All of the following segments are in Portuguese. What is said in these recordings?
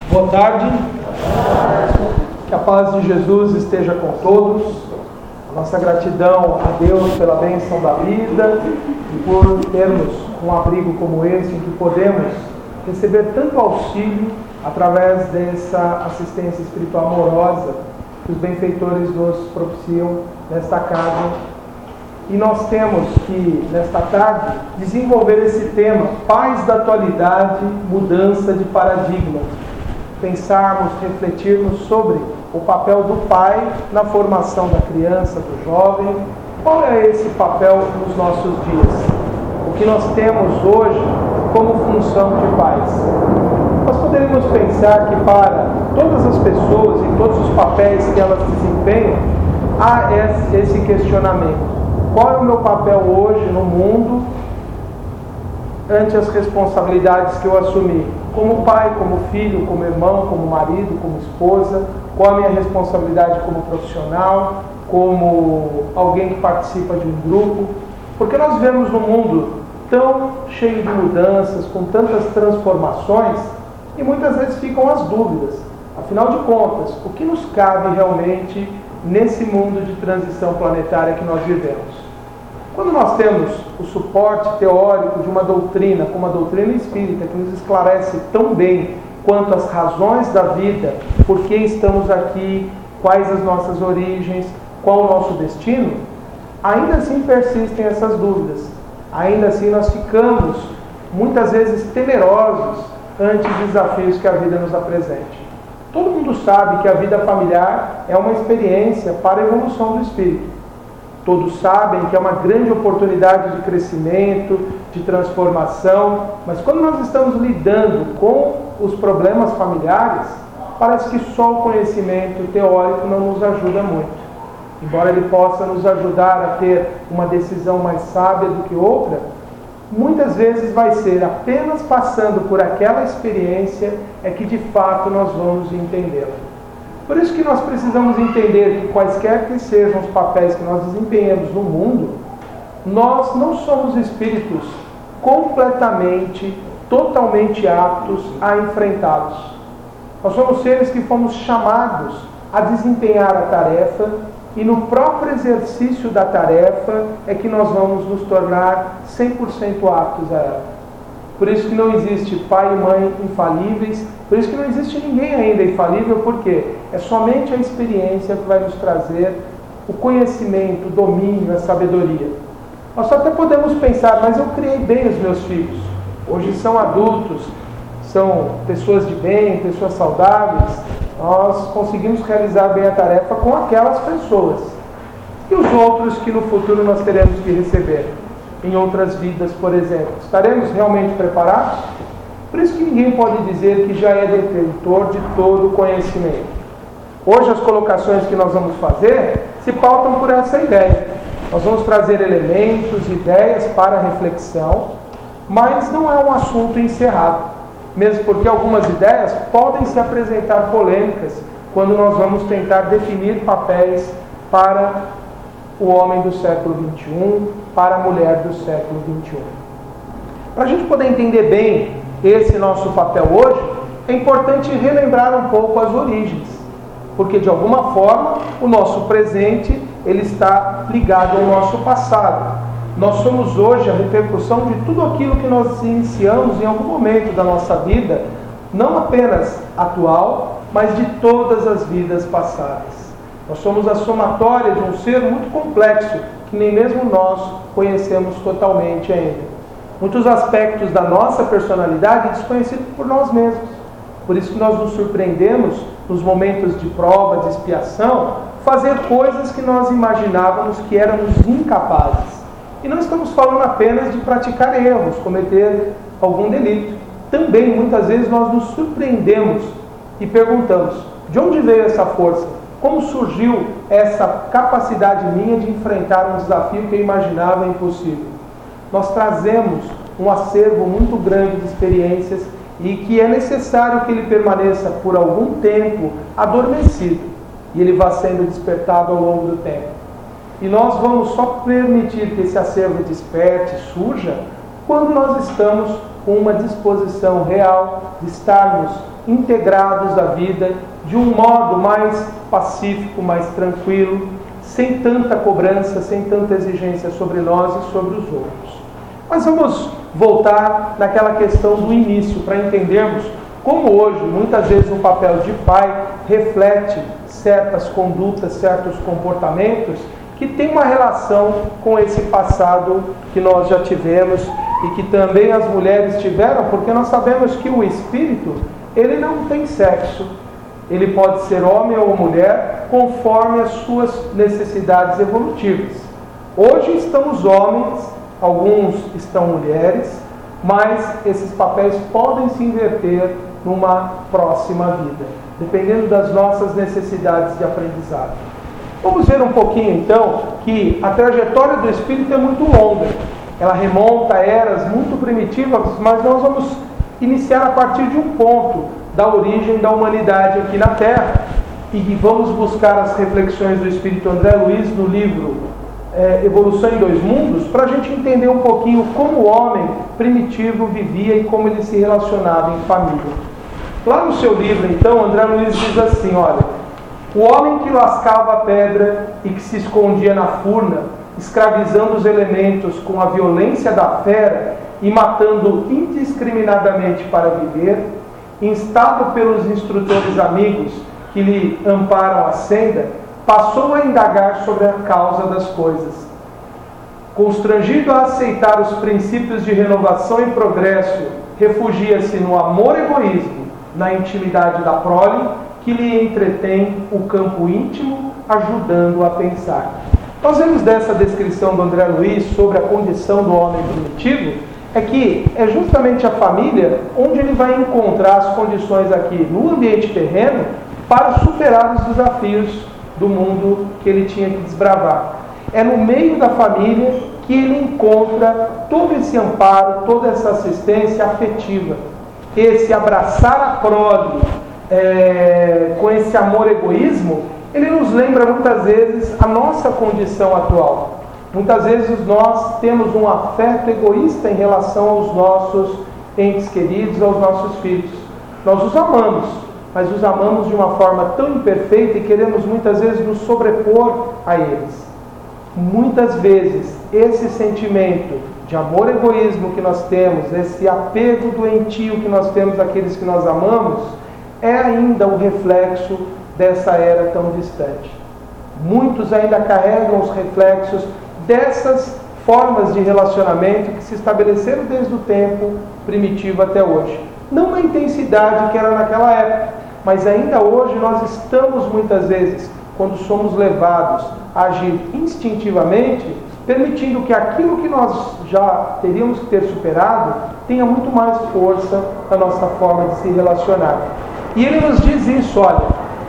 Boa tarde. Que a paz de Jesus esteja com todos. A nossa gratidão a Deus pela bênção da vida e por termos um abrigo como esse, em que podemos receber tanto auxílio através dessa assistência espiritual amorosa que os benfeitores nos propiciam nesta casa. E nós temos que, nesta tarde, desenvolver esse tema, paz da atualidade, mudança de paradigma. Pensarmos, refletirmos sobre o papel do pai na formação da criança, do jovem. Qual é esse papel nos nossos dias? O que nós temos hoje como função de pais? Nós poderíamos pensar que para todas as pessoas e todos os papéis que elas desempenham, há esse questionamento. Qual é o meu papel hoje no mundo ante as responsabilidades que eu assumi? Como pai, como filho, como irmão, como marido, como esposa? Qual a minha responsabilidade como profissional, como alguém que participa de um grupo? Porque nós vivemos num mundo tão cheio de mudanças, com tantas transformações, e muitas vezes ficam as dúvidas. Afinal de contas, o que nos cabe realmente nesse mundo de transição planetária que nós vivemos? Quando nós temos o suporte teórico de uma doutrina, como a doutrina espírita, que nos esclarece tão bem quanto as razões da vida, por que estamos aqui, quais as nossas origens, qual o nosso destino, ainda assim persistem essas dúvidas. Ainda assim nós ficamos, muitas vezes, temerosos ante os desafios que a vida nos apresente. Todo mundo sabe que a vida familiar é uma experiência para a evolução do espírito. Todos sabem que é uma grande oportunidade de crescimento, de transformação, mas quando nós estamos lidando com os problemas familiares, parece que só o conhecimento teórico não nos ajuda muito. Embora ele possa nos ajudar a ter uma decisão mais sábia do que outra, muitas vezes vai ser apenas passando por aquela experiência é que de fato nós vamos entendê-la. Por isso que nós precisamos entender que quaisquer que sejam os papéis que nós desempenhamos no mundo, nós não somos espíritos completamente, totalmente aptos a enfrentá-los. Nós somos seres que fomos chamados a desempenhar a tarefa e no próprio exercício da tarefa é que nós vamos nos tornar 100% aptos a ela. Por isso que não existe pai e mãe infalíveis, por isso que não existe ninguém ainda infalível, porque é somente a experiência que vai nos trazer o conhecimento, o domínio, a sabedoria. Nós até podemos pensar, mas eu criei bem os meus filhos. Hoje são adultos, são pessoas de bem, pessoas saudáveis. Nós conseguimos realizar bem a tarefa com aquelas pessoas. E os outros que no futuro nós teremos que receber? Em outras vidas, por exemplo. Estaremos realmente preparados? Por isso que ninguém pode dizer que já é detentor de todo o conhecimento. Hoje as colocações que nós vamos fazer se pautam por essa ideia. Nós vamos trazer elementos, ideias para reflexão, mas não é um assunto encerrado. Mesmo porque algumas ideias podem se apresentar polêmicas quando nós vamos tentar definir papéis para o homem do século XXI, para a mulher do século XXI. Para a gente poder entender bem esse nosso papel hoje, é importante relembrar um pouco as origens, porque de alguma forma o nosso presente ele está ligado ao nosso passado. Nós somos hoje a repercussão de tudo aquilo que nós iniciamos em algum momento da nossa vida, não apenas atual, mas de todas as vidas passadas. Nós somos a somatória de um ser muito complexo, que nem mesmo nós conhecemos totalmente ainda. Muitos aspectos da nossa personalidade desconhecidos por nós mesmos. Por isso que nós nos surpreendemos, nos momentos de prova, de expiação, fazer coisas que nós imaginávamos que éramos incapazes. E não estamos falando apenas de praticar erros, cometer algum delito. Também, muitas vezes, nós nos surpreendemos e perguntamos, de onde veio essa força? Como surgiu essa capacidade minha de enfrentar um desafio que eu imaginava impossível? Nós trazemos um acervo muito grande de experiências e que é necessário que ele permaneça por algum tempo adormecido e ele vá sendo despertado ao longo do tempo. E nós vamos só permitir que esse acervo desperte, surja, quando nós estamos com uma disposição real de estarmos integrados à vida de um modo mais pacífico, mais tranquilo, sem tanta cobrança, sem tanta exigência sobre nós e sobre os outros. Mas vamos voltar naquela questão do início, para entendermos como hoje, muitas vezes, o papel de pai reflete certas condutas, certos comportamentos que tem uma relação com esse passado que nós já tivemos e que também as mulheres tiveram, porque nós sabemos que o espírito, ele não tem sexo. Ele pode ser homem ou mulher, conforme as suas necessidades evolutivas. Hoje estamos homens, alguns estão mulheres, mas esses papéis podem se inverter numa próxima vida, dependendo das nossas necessidades de aprendizado. Vamos ver um pouquinho então que a trajetória do espírito é muito longa. Ela remonta a eras muito primitivas, mas nós vamos iniciar a partir de um ponto da origem da humanidade aqui na Terra. E vamos buscar as reflexões do espírito André Luiz no livro Evolução em Dois Mundos, para a gente entender um pouquinho como o homem primitivo vivia e como ele se relacionava em família. Lá no seu livro, então, André Luiz diz assim, olha: o homem que lascava a pedra e que se escondia na furna, escravizando os elementos com a violência da fera e matando indiscriminadamente para viver, instado pelos instrutores amigos que lhe amparam a senda, passou a indagar sobre a causa das coisas. Constrangido a aceitar os princípios de renovação e progresso, refugia-se no amor egoísmo, na intimidade da prole, que lhe entretém o campo íntimo, ajudando a pensar. Nós vemos dessa descrição do André Luiz sobre a condição do homem primitivo, é que é justamente a família onde ele vai encontrar as condições aqui no ambiente terreno para superar os desafios do mundo que ele tinha que desbravar. É no meio da família que ele encontra todo esse amparo, toda essa assistência afetiva, esse abraçar a prole com esse amor egoísmo. Ele nos lembra muitas vezes a nossa condição atual. Muitas vezes nós temos um afeto egoísta em relação aos nossos entes queridos, aos nossos filhos. Nós os amamos, mas os amamos de uma forma tão imperfeita e queremos muitas vezes nos sobrepor a eles. Muitas vezes esse sentimento de amor e egoísmo que nós temos, esse apego doentio que nós temos àqueles que nós amamos, é ainda um reflexo dessa era tão distante. Muitos ainda carregam os reflexos dessas formas de relacionamento que se estabeleceram desde o tempo primitivo até hoje. Não na intensidade que era naquela época, mas ainda hoje nós estamos muitas vezes, quando somos levados a agir instintivamente, permitindo que aquilo que nós já teríamos que ter superado tenha muito mais força na nossa forma de se relacionar. E ele nos diz isso, olha,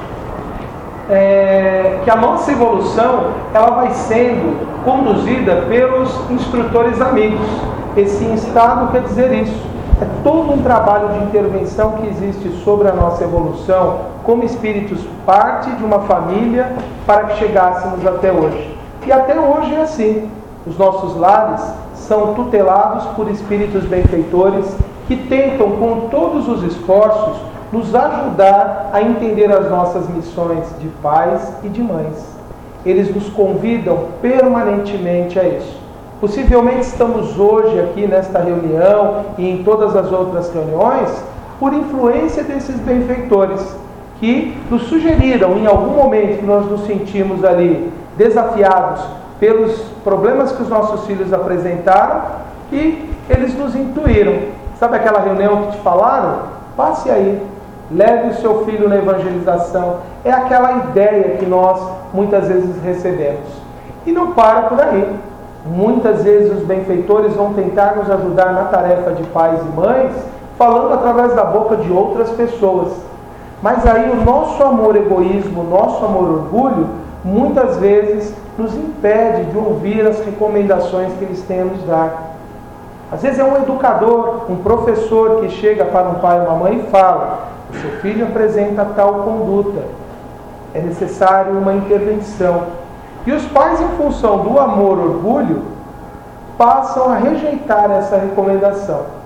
que a nossa evolução ela vai sendo conduzida pelos instrutores amigos. Esse instado quer dizer isso. É todo um trabalho de intervenção que existe sobre a nossa evolução como espíritos, parte de uma família, para que chegássemos até hoje. E até hoje é assim. Os nossos lares são tutelados por espíritos benfeitores que tentam, com todos os esforços, nos ajudar a entender as nossas missões de pais e de mães. Eles nos convidam permanentemente a isso. Possivelmente estamos hoje aqui nesta reunião e em todas as outras reuniões por influência desses benfeitores que nos sugeriram em algum momento que nós nos sentimos ali desafiados pelos problemas que os nossos filhos apresentaram, e eles nos intuíram. Sabe aquela reunião que te falaram? Passe aí, leve o seu filho na evangelização. É aquela ideia que nós muitas vezes recebemos. E não para por aí. Muitas vezes os benfeitores vão tentar nos ajudar na tarefa de pais e mães, falando através da boca de outras pessoas. Mas aí o nosso amor egoísmo, o nosso amor orgulho, muitas vezes nos impede de ouvir as recomendações que eles têm a nos dar. Às vezes é um educador, um professor que chega para um pai ou uma mãe e fala: o seu filho apresenta tal conduta, é necessário uma intervenção. E os pais, em função do amor orgulho, passam a rejeitar essa recomendação.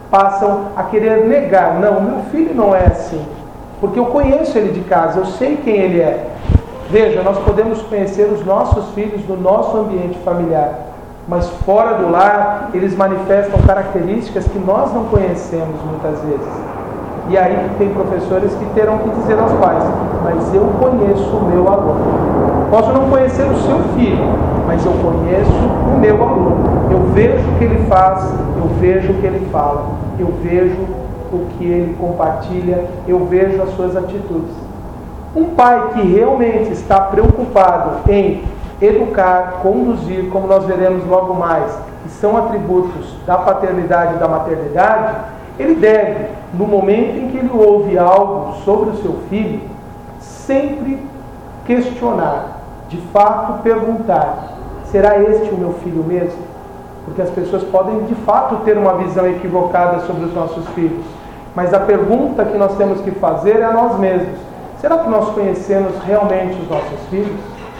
passam a querer negar. Não, meu filho não é assim, porque eu conheço ele de casa, eu sei quem ele é. Veja, nós podemos conhecer os nossos filhos no nosso ambiente familiar, mas fora do lar, eles manifestam características que nós não conhecemos muitas vezes. E aí tem professores que terão que dizer aos pais: mas eu conheço o meu aluno. Posso não conhecer o seu filho, mas eu conheço o meu aluno. Eu vejo o que ele faz, eu vejo o que ele fala, eu vejo o que ele compartilha, eu vejo as suas atitudes. Um pai que realmente está preocupado em educar, conduzir, como nós veremos logo mais, que são atributos da paternidade e da maternidade, ele deve, no momento em que ele ouve algo sobre o seu filho, sempre questionar, de fato perguntar: será este o meu filho mesmo? Porque as pessoas podem de fato ter uma visão equivocada sobre os nossos filhos, mas a pergunta que nós temos que fazer é a nós mesmos: será que nós conhecemos realmente os nossos filhos?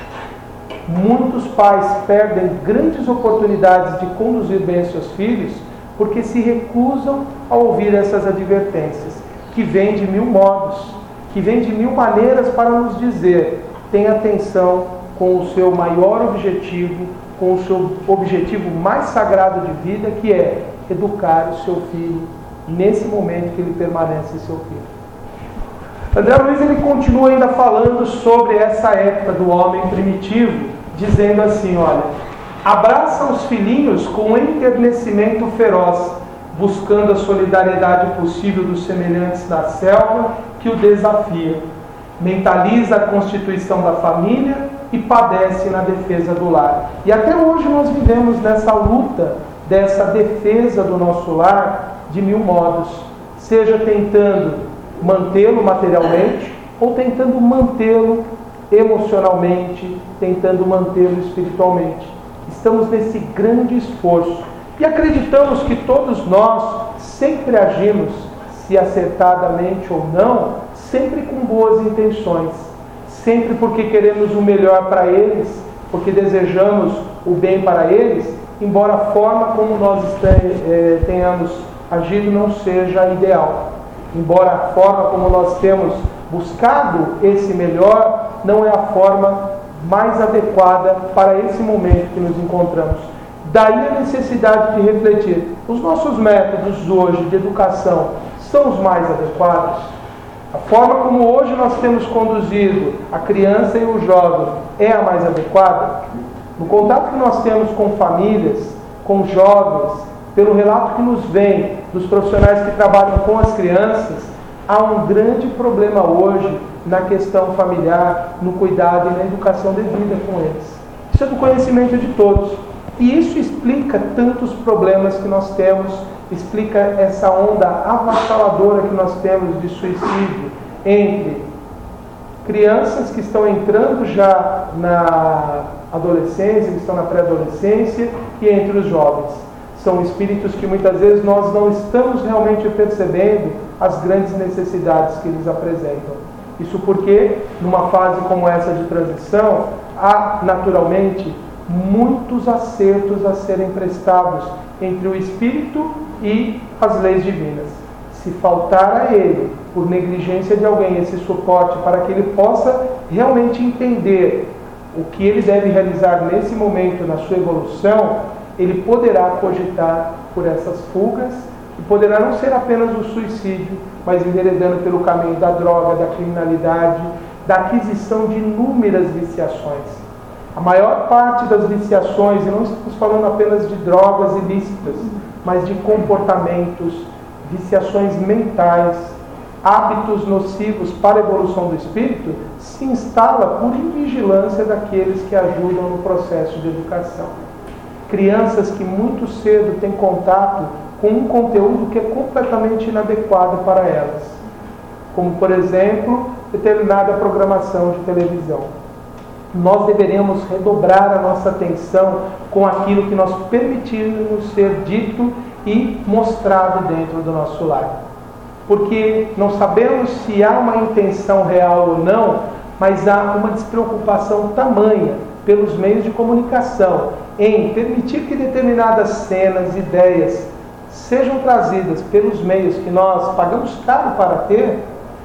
Muitos pais perdem grandes oportunidades de conduzir bem seus filhos porque se recusam a ouvir essas advertências, que vêm de mil modos, que vêm de mil maneiras para nos dizer: tenha atenção com o seu maior objetivo, com o seu objetivo mais sagrado de vida, que é educar o seu filho nesse momento que ele permanece seu filho. André Luiz ele continua ainda falando sobre essa época do homem primitivo, dizendo assim: olha, abraça os filhinhos com enternecimento feroz, buscando a solidariedade possível dos semelhantes da selva que o desafia. Mentaliza a constituição da família e padece na defesa do lar. E até hoje nós vivemos nessa luta, dessa defesa do nosso lar de mil modos, seja tentando mantê-lo materialmente ou tentando mantê-lo emocionalmente, tentando mantê-lo espiritualmente. Estamos nesse grande esforço e acreditamos que todos nós sempre agimos, se acertadamente ou não, sempre com boas intenções, sempre porque queremos o melhor para eles, porque desejamos o bem para eles, embora a forma como nós tenhamos agido não seja ideal, embora a forma como nós temos buscado esse melhor não é a forma mais adequada para esse momento que nos encontramos. Daí a necessidade de refletir: os nossos métodos hoje de educação são os mais adequados? A forma como hoje nós temos conduzido a criança e o jovem é a mais adequada? No contato que nós temos com famílias, com jovens, pelo relato que nos vem dos profissionais que trabalham com as crianças, há um grande problema hoje na questão familiar, no cuidado e na educação devida com eles. Isso é do conhecimento de todos. E isso explica tantos problemas que nós temos, explica essa onda avassaladora que nós temos de suicídio entre crianças que estão entrando já na adolescência, que estão na pré-adolescência, e entre os jovens. São espíritos que muitas vezes nós não estamos realmente percebendo as grandes necessidades que eles apresentam. Isso porque, numa fase como essa de transição, há naturalmente muitos acertos a serem prestados entre o espírito e as leis divinas. Se faltar a ele, por negligência de alguém, esse suporte para que ele possa realmente entender o que ele deve realizar nesse momento na sua evolução, ele poderá cogitar por essas fugas e poderá não ser apenas o suicídio, mas enveredando pelo caminho da droga, da criminalidade, da aquisição de inúmeras viciações. A maior parte das viciações, e não estamos falando apenas de drogas ilícitas, mas de comportamentos, viciações mentais, hábitos nocivos para a evolução do espírito, se instala por invigilância daqueles que ajudam no processo de educação. Crianças que muito cedo têm contato com um conteúdo que é completamente inadequado para elas, como, por exemplo, determinada programação de televisão. Nós deveremos redobrar a nossa atenção com aquilo que nós permitimos ser dito e mostrado dentro do nosso lar. Porque não sabemos se há uma intenção real ou não, mas há uma despreocupação tamanha pelos meios de comunicação em permitir que determinadas cenas, ideias sejam trazidas pelos meios que nós pagamos caro para ter,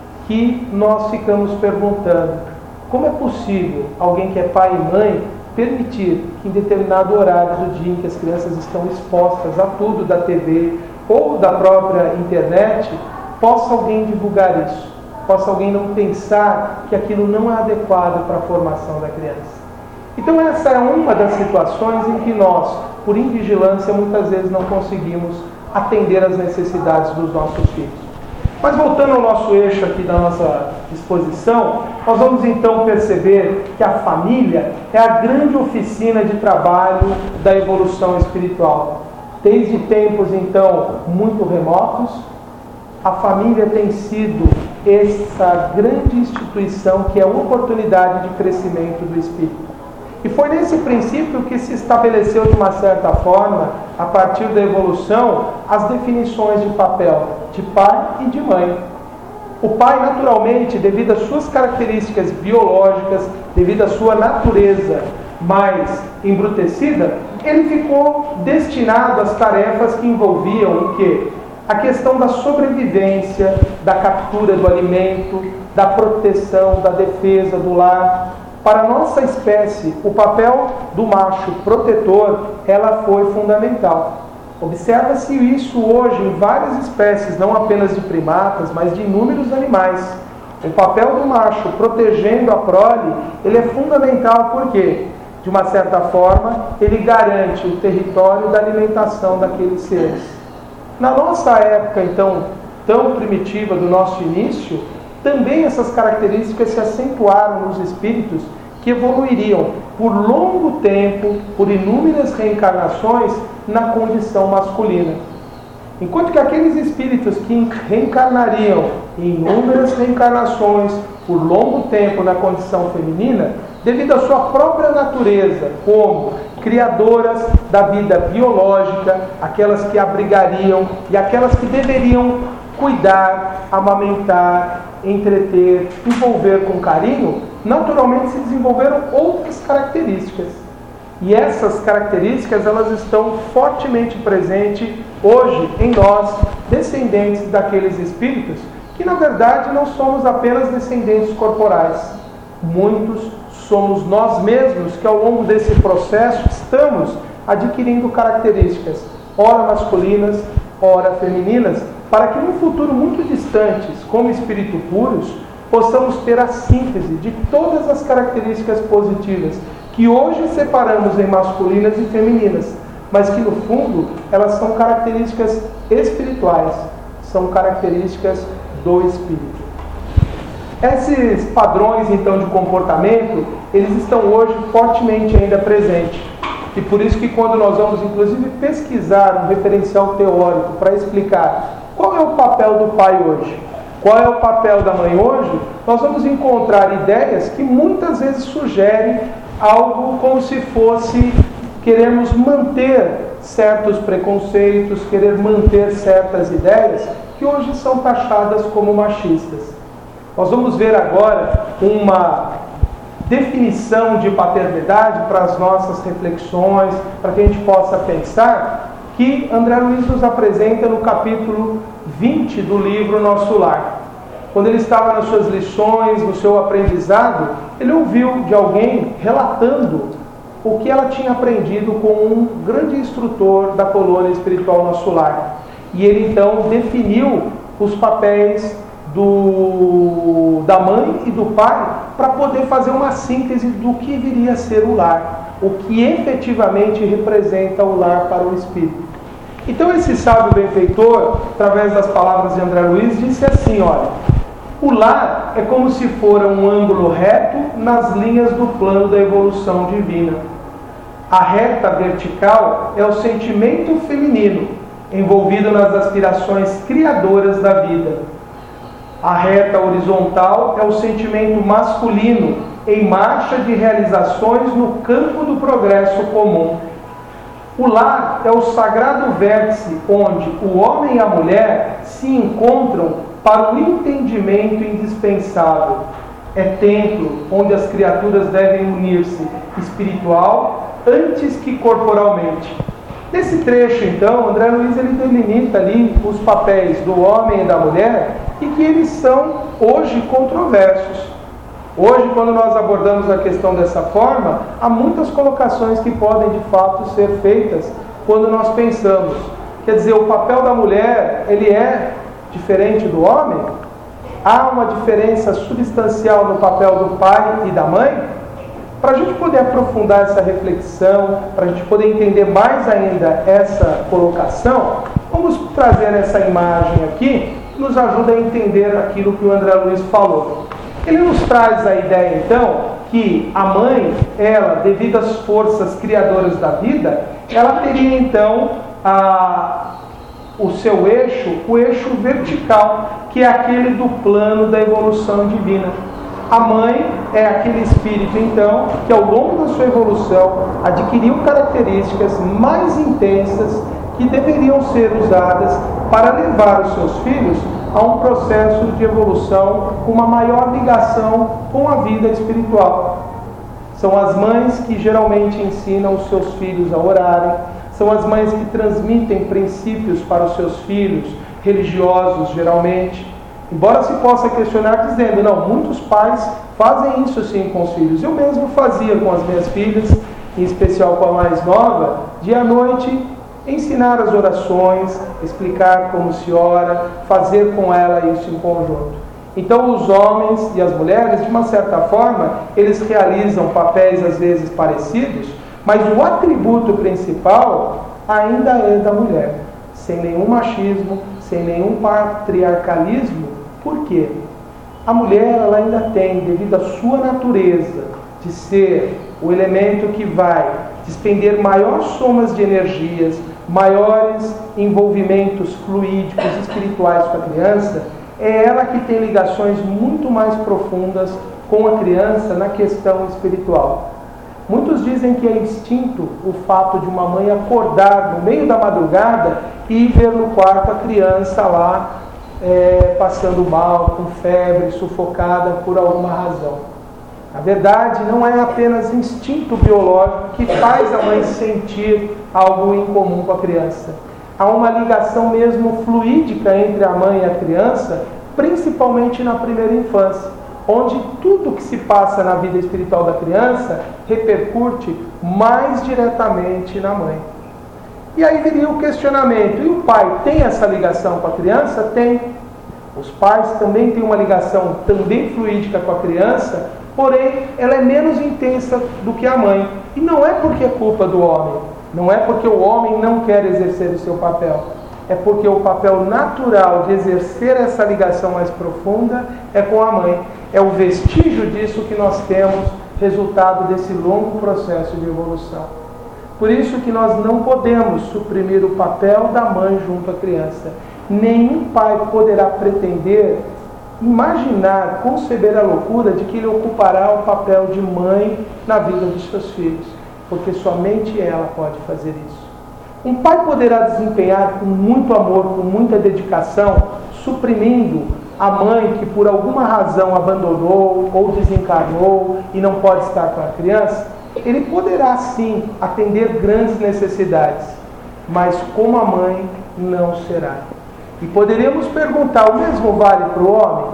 que nós ficamos perguntando: como é possível alguém que é pai e mãe permitir que em determinado horário do dia em que as crianças estão expostas a tudo da TV ou da própria internet, possa alguém divulgar isso? Possa alguém não pensar que aquilo não é adequado para a formação da criança? Então essa é uma das situações em que nós, por invigilância, muitas vezes não conseguimos atender às necessidades dos nossos filhos. Mas voltando ao nosso eixo aqui da nossa exposição, nós vamos então perceber que a família é a grande oficina de trabalho da evolução espiritual. Desde tempos então muito remotos, a família tem sido essa grande instituição que é a oportunidade de crescimento do espírito. E foi nesse princípio que se estabeleceu de uma certa forma, a partir da evolução, as definições de papel de pai e de mãe. O pai, naturalmente, devido às suas características biológicas, devido à sua natureza mais embrutecida, ele ficou destinado às tarefas que envolviam o quê? A questão da sobrevivência, da captura do alimento, da proteção, da defesa do lar. Para a nossa espécie, o papel do macho protetor, ela foi fundamental. Observa-se isso hoje em várias espécies, não apenas de primatas, mas de inúmeros animais. O papel do macho protegendo a prole, ele é fundamental porque, de uma certa forma, ele garante o território da alimentação daqueles seres. Na nossa época, então, tão primitiva do nosso início, também essas características se acentuaram nos espíritos que evoluiriam por longo tempo, por inúmeras reencarnações, na condição masculina. Enquanto que aqueles espíritos que reencarnariam em inúmeras reencarnações, por longo tempo na condição feminina, devido à sua própria natureza, como criadoras da vida biológica, aquelas que abrigariam e aquelas que deveriam cuidar, amamentar, entreter, envolver com carinho, naturalmente se desenvolveram outras características. E essas características, elas estão fortemente presentes hoje em nós, descendentes daqueles espíritos, que na verdade não somos apenas descendentes corporais. Muitos somos nós mesmos que ao longo desse processo estamos adquirindo características, ora masculinas, ora femininas, para que num futuro muito distante, como espírito puros, possamos ter a síntese de todas as características positivas que hoje separamos em masculinas e femininas, mas que no fundo elas são características espirituais, são características do espírito. Esses padrões então de comportamento, eles estão hoje fortemente ainda presentes. E por isso que quando nós vamos inclusive pesquisar um referencial teórico para explicar qual é o papel do pai hoje, qual é o papel da mãe hoje, nós vamos encontrar ideias que muitas vezes sugerem algo como se fosse queremos manter certos preconceitos, querer manter certas ideias que hoje são taxadas como machistas. Nós vamos ver agora uma definição de paternidade para as nossas reflexões, para que a gente possa pensar, que André Luiz nos apresenta no capítulo 20 do livro Nosso Lar. Quando ele estava nas suas lições, no seu aprendizado, ele ouviu de alguém relatando o que ela tinha aprendido com um grande instrutor da colônia espiritual Nosso Lar. E ele então definiu os papéis da mãe e do pai para poder fazer uma síntese do que viria a ser o lar, o que efetivamente representa o lar para o espírito. Então esse sábio benfeitor, através das palavras de André Luiz, disse assim, olha, o lar é como se fora um ângulo reto nas linhas do plano da evolução divina. A reta vertical é o sentimento feminino, envolvido nas aspirações criadoras da vida. A reta horizontal é o sentimento masculino, em marcha de realizações no campo do progresso comum. O lar é o sagrado vértice onde o homem e a mulher se encontram para o entendimento indispensável. É templo onde as criaturas devem unir-se espiritual antes que corporalmente. Nesse trecho, então, André Luiz ele delimita ali os papéis do homem e da mulher e que eles são hoje controversos. Hoje, quando nós abordamos a questão dessa forma, há muitas colocações que podem de fato ser feitas quando nós pensamos. Quer dizer, o papel da mulher, ele é diferente do homem? Há uma diferença substancial no papel do pai e da mãe? Para a gente poder aprofundar essa reflexão, para a gente poder entender mais ainda essa colocação, vamos trazer essa imagem aqui, que nos ajuda a entender aquilo que o André Luiz falou. Ele nos traz a ideia, então, que a mãe, ela, devido às forças criadoras da vida, ela teria, então, o seu eixo, o eixo vertical, que é aquele do plano da evolução divina. A mãe é aquele espírito, então, que ao longo da sua evolução adquiriu características mais intensas que deveriam ser usadas para levar os seus filhos a um processo de evolução com uma maior ligação com a vida espiritual. São as mães que geralmente ensinam os seus filhos a orarem, são as mães que transmitem princípios para os seus filhos, religiosos geralmente. Embora se possa questionar dizendo, não, muitos pais fazem isso sim com os filhos. Eu mesmo fazia com as minhas filhas, em especial com a mais nova, dia à noite, ensinar as orações, explicar como se ora, fazer com ela isso em conjunto. Então os homens e as mulheres, de uma certa forma, eles realizam papéis às vezes parecidos, mas o atributo principal ainda é da mulher, sem nenhum machismo, sem nenhum patriarcalismo. Por quê? A mulher ela ainda tem, devido à sua natureza de ser o elemento que vai despender maiores somas de energias, maiores envolvimentos fluídicos, espirituais com a criança, é ela que tem ligações muito mais profundas com a criança na questão espiritual. Muitos dizem que é instinto o fato de uma mãe acordar no meio da madrugada e ver no quarto a criança lá passando mal, com febre, sufocada por alguma razão. Na verdade, não é apenas instinto biológico que faz a mãe sentir algo em comum com a criança. Há uma ligação mesmo fluídica entre a mãe e a criança, principalmente na primeira infância, onde tudo que se passa na vida espiritual da criança repercute mais diretamente na mãe. E aí viria o questionamento, e o pai tem essa ligação com a criança? Tem. Os pais também têm uma ligação também fluídica com a criança, porém ela é menos intensa do que a mãe. E não é porque é culpa do homem, não é porque o homem não quer exercer o seu papel, é porque o papel natural de exercer essa ligação mais profunda é com a mãe. É o vestígio disso que nós temos, resultado desse longo processo de evolução. Por isso que nós não podemos suprimir o papel da mãe junto à criança. Nenhum pai poderá pretender, imaginar, conceber a loucura de que ele ocupará o papel de mãe na vida dos seus filhos, porque somente ela pode fazer isso. Um pai poderá desempenhar com muito amor, com muita dedicação, suprimindo a mãe que por alguma razão abandonou ou desencarnou e não pode estar com a criança. Ele poderá sim atender grandes necessidades, mas como a mãe não será. E poderíamos perguntar, o mesmo vale para o homem?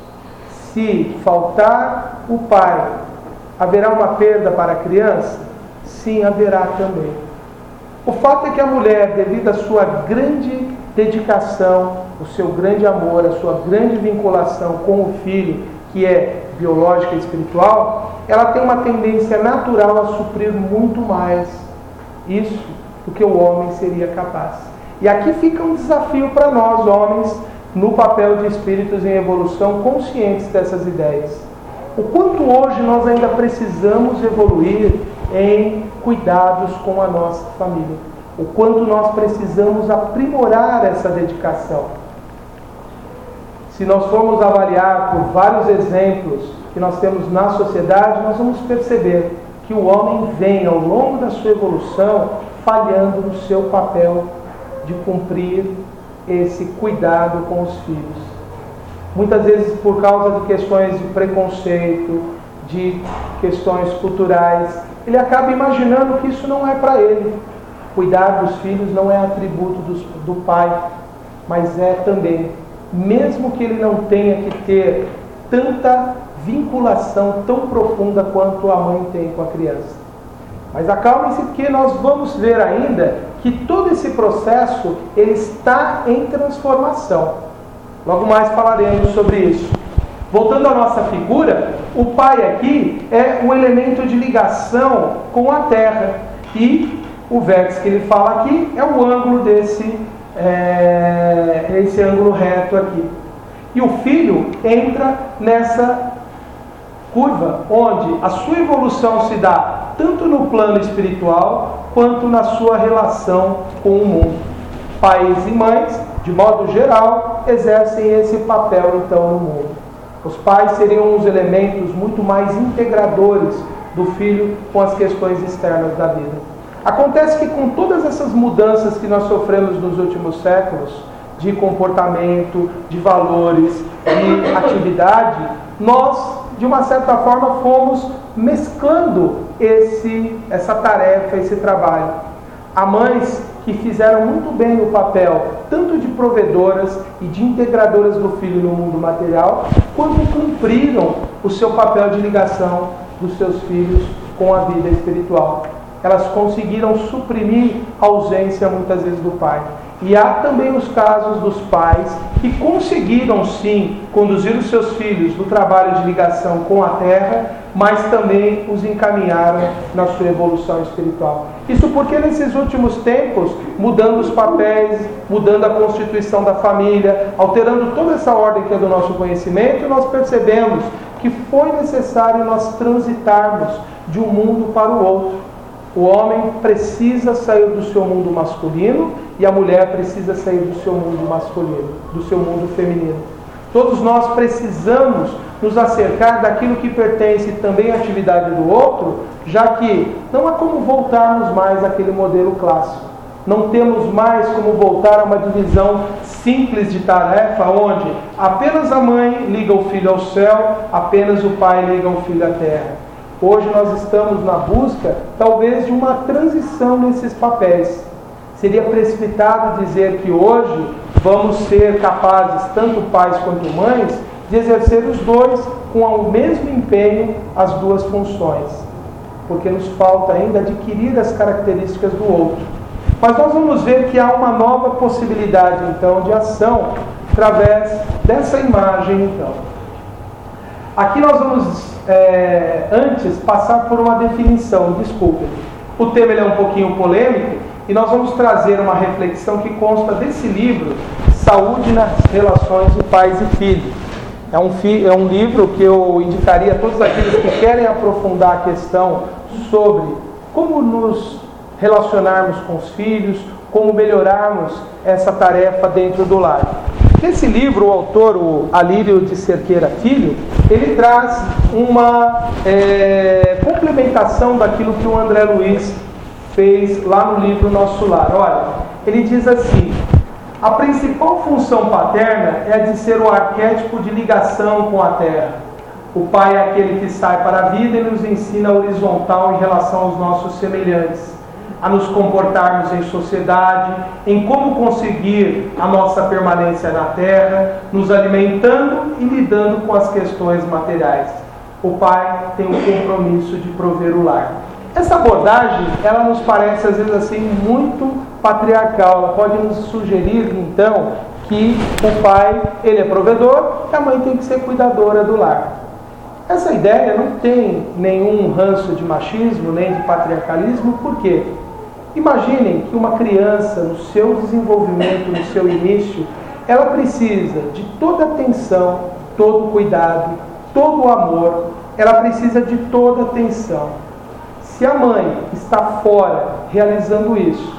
Se faltar o pai, haverá uma perda para a criança? Sim, haverá também. O fato é que a mulher, devido à sua grande dedicação, o seu grande amor, a sua grande vinculação com o filho, que é biológica e espiritual, ela tem uma tendência natural a suprir muito mais isso do que o homem seria capaz. E aqui fica um desafio para nós, homens, no papel de espíritos em evolução, conscientes dessas ideias. O quanto hoje nós ainda precisamos evoluir em cuidados com a nossa família. O quanto nós precisamos aprimorar essa dedicação. Se nós formos avaliar por vários exemplos que nós temos na sociedade, nós vamos perceber que o homem vem, ao longo da sua evolução, falhando no seu papel de cumprir esse cuidado com os filhos. Muitas vezes por causa de questões de preconceito, de questões culturais, ele acaba imaginando que isso não é para ele. Cuidar dos filhos não é atributo do pai, mas é também, mesmo que ele não tenha que ter tanta vinculação tão profunda quanto a mãe tem com a criança. Mas acalme-se, porque nós vamos ver ainda que todo esse processo ele está em transformação. Logo mais falaremos sobre isso. Voltando à nossa figura, o pai aqui é o elemento de ligação com a terra. E o vértice que ele fala aqui é o ângulo esse ângulo reto aqui. E o filho entra nessa curva, onde a sua evolução se dá tanto no plano espiritual, quanto na sua relação com o mundo. Pais e mães, de modo geral, exercem esse papel então no mundo. Os pais seriam os elementos muito mais integradores do filho com as questões externas da vida. Acontece que com todas essas mudanças que nós sofremos nos últimos séculos, de comportamento, de valores, de atividade, nós, de uma certa forma, fomos mesclando essa tarefa, esse trabalho. Há mães que fizeram muito bem o papel, tanto de provedoras e de integradoras do filho no mundo material, quanto cumpriram o seu papel de ligação dos seus filhos com a vida espiritual. Elas conseguiram suprimir a ausência, muitas vezes, do pai. E há também os casos dos pais que conseguiram, sim, conduzir os seus filhos no trabalho de ligação com a terra, mas também os encaminharam na sua evolução espiritual. Isso porque nesses últimos tempos, mudando os papéis, mudando a constituição da família, alterando toda essa ordem que é do nosso conhecimento, nós percebemos que foi necessário nós transitarmos de um mundo para o outro. O homem precisa sair do seu mundo masculino e a mulher precisa sair do seu mundo masculino, do seu mundo feminino. Todos nós precisamos nos acercar daquilo que pertence também à atividade do outro, já que não há como voltarmos mais àquele modelo clássico. Não temos mais como voltar a uma divisão simples de tarefa, onde apenas a mãe liga o filho ao céu, apenas o pai liga o filho à terra. Hoje nós estamos na busca, talvez, de uma transição nesses papéis. Seria precipitado dizer que hoje vamos ser capazes, tanto pais quanto mães, de exercer os dois com o mesmo empenho as duas funções. Porque nos falta ainda adquirir as características do outro. Mas nós vamos ver que há uma nova possibilidade, então, de ação através dessa imagem, então. Aqui nós vamos, antes, passar por uma definição, desculpe. O tema ele é um pouquinho polêmico e nós vamos trazer uma reflexão que consta desse livro, Saúde nas Relações de Pais e Filhos. É um livro que eu indicaria a todos aqueles que querem aprofundar a questão sobre como nos relacionarmos com os filhos, como melhorarmos essa tarefa dentro do lar. Nesse livro, o autor, o Alírio de Cerqueira Filho, ele traz uma complementação daquilo que o André Luiz fez lá no livro Nosso Lar. Olha, ele diz assim: a principal função paterna é a de ser o arquétipo de ligação com a terra. O pai é aquele que sai para a vida e nos ensina a horizontal em relação aos nossos semelhantes, a nos comportarmos em sociedade, em como conseguir a nossa permanência na terra, nos alimentando e lidando com as questões materiais. O pai tem o compromisso de prover o lar. Essa abordagem, ela nos parece às vezes assim muito patriarcal. Ela pode nos sugerir então que o pai, ele é provedor e a mãe tem que ser cuidadora do lar. Essa ideia não tem nenhum ranço de machismo, nem de patriarcalismo. Por quê? Imaginem que uma criança, no seu desenvolvimento, no seu início, ela precisa de toda atenção, todo cuidado, todo o amor. Ela precisa de toda atenção. Se a mãe está fora realizando isso,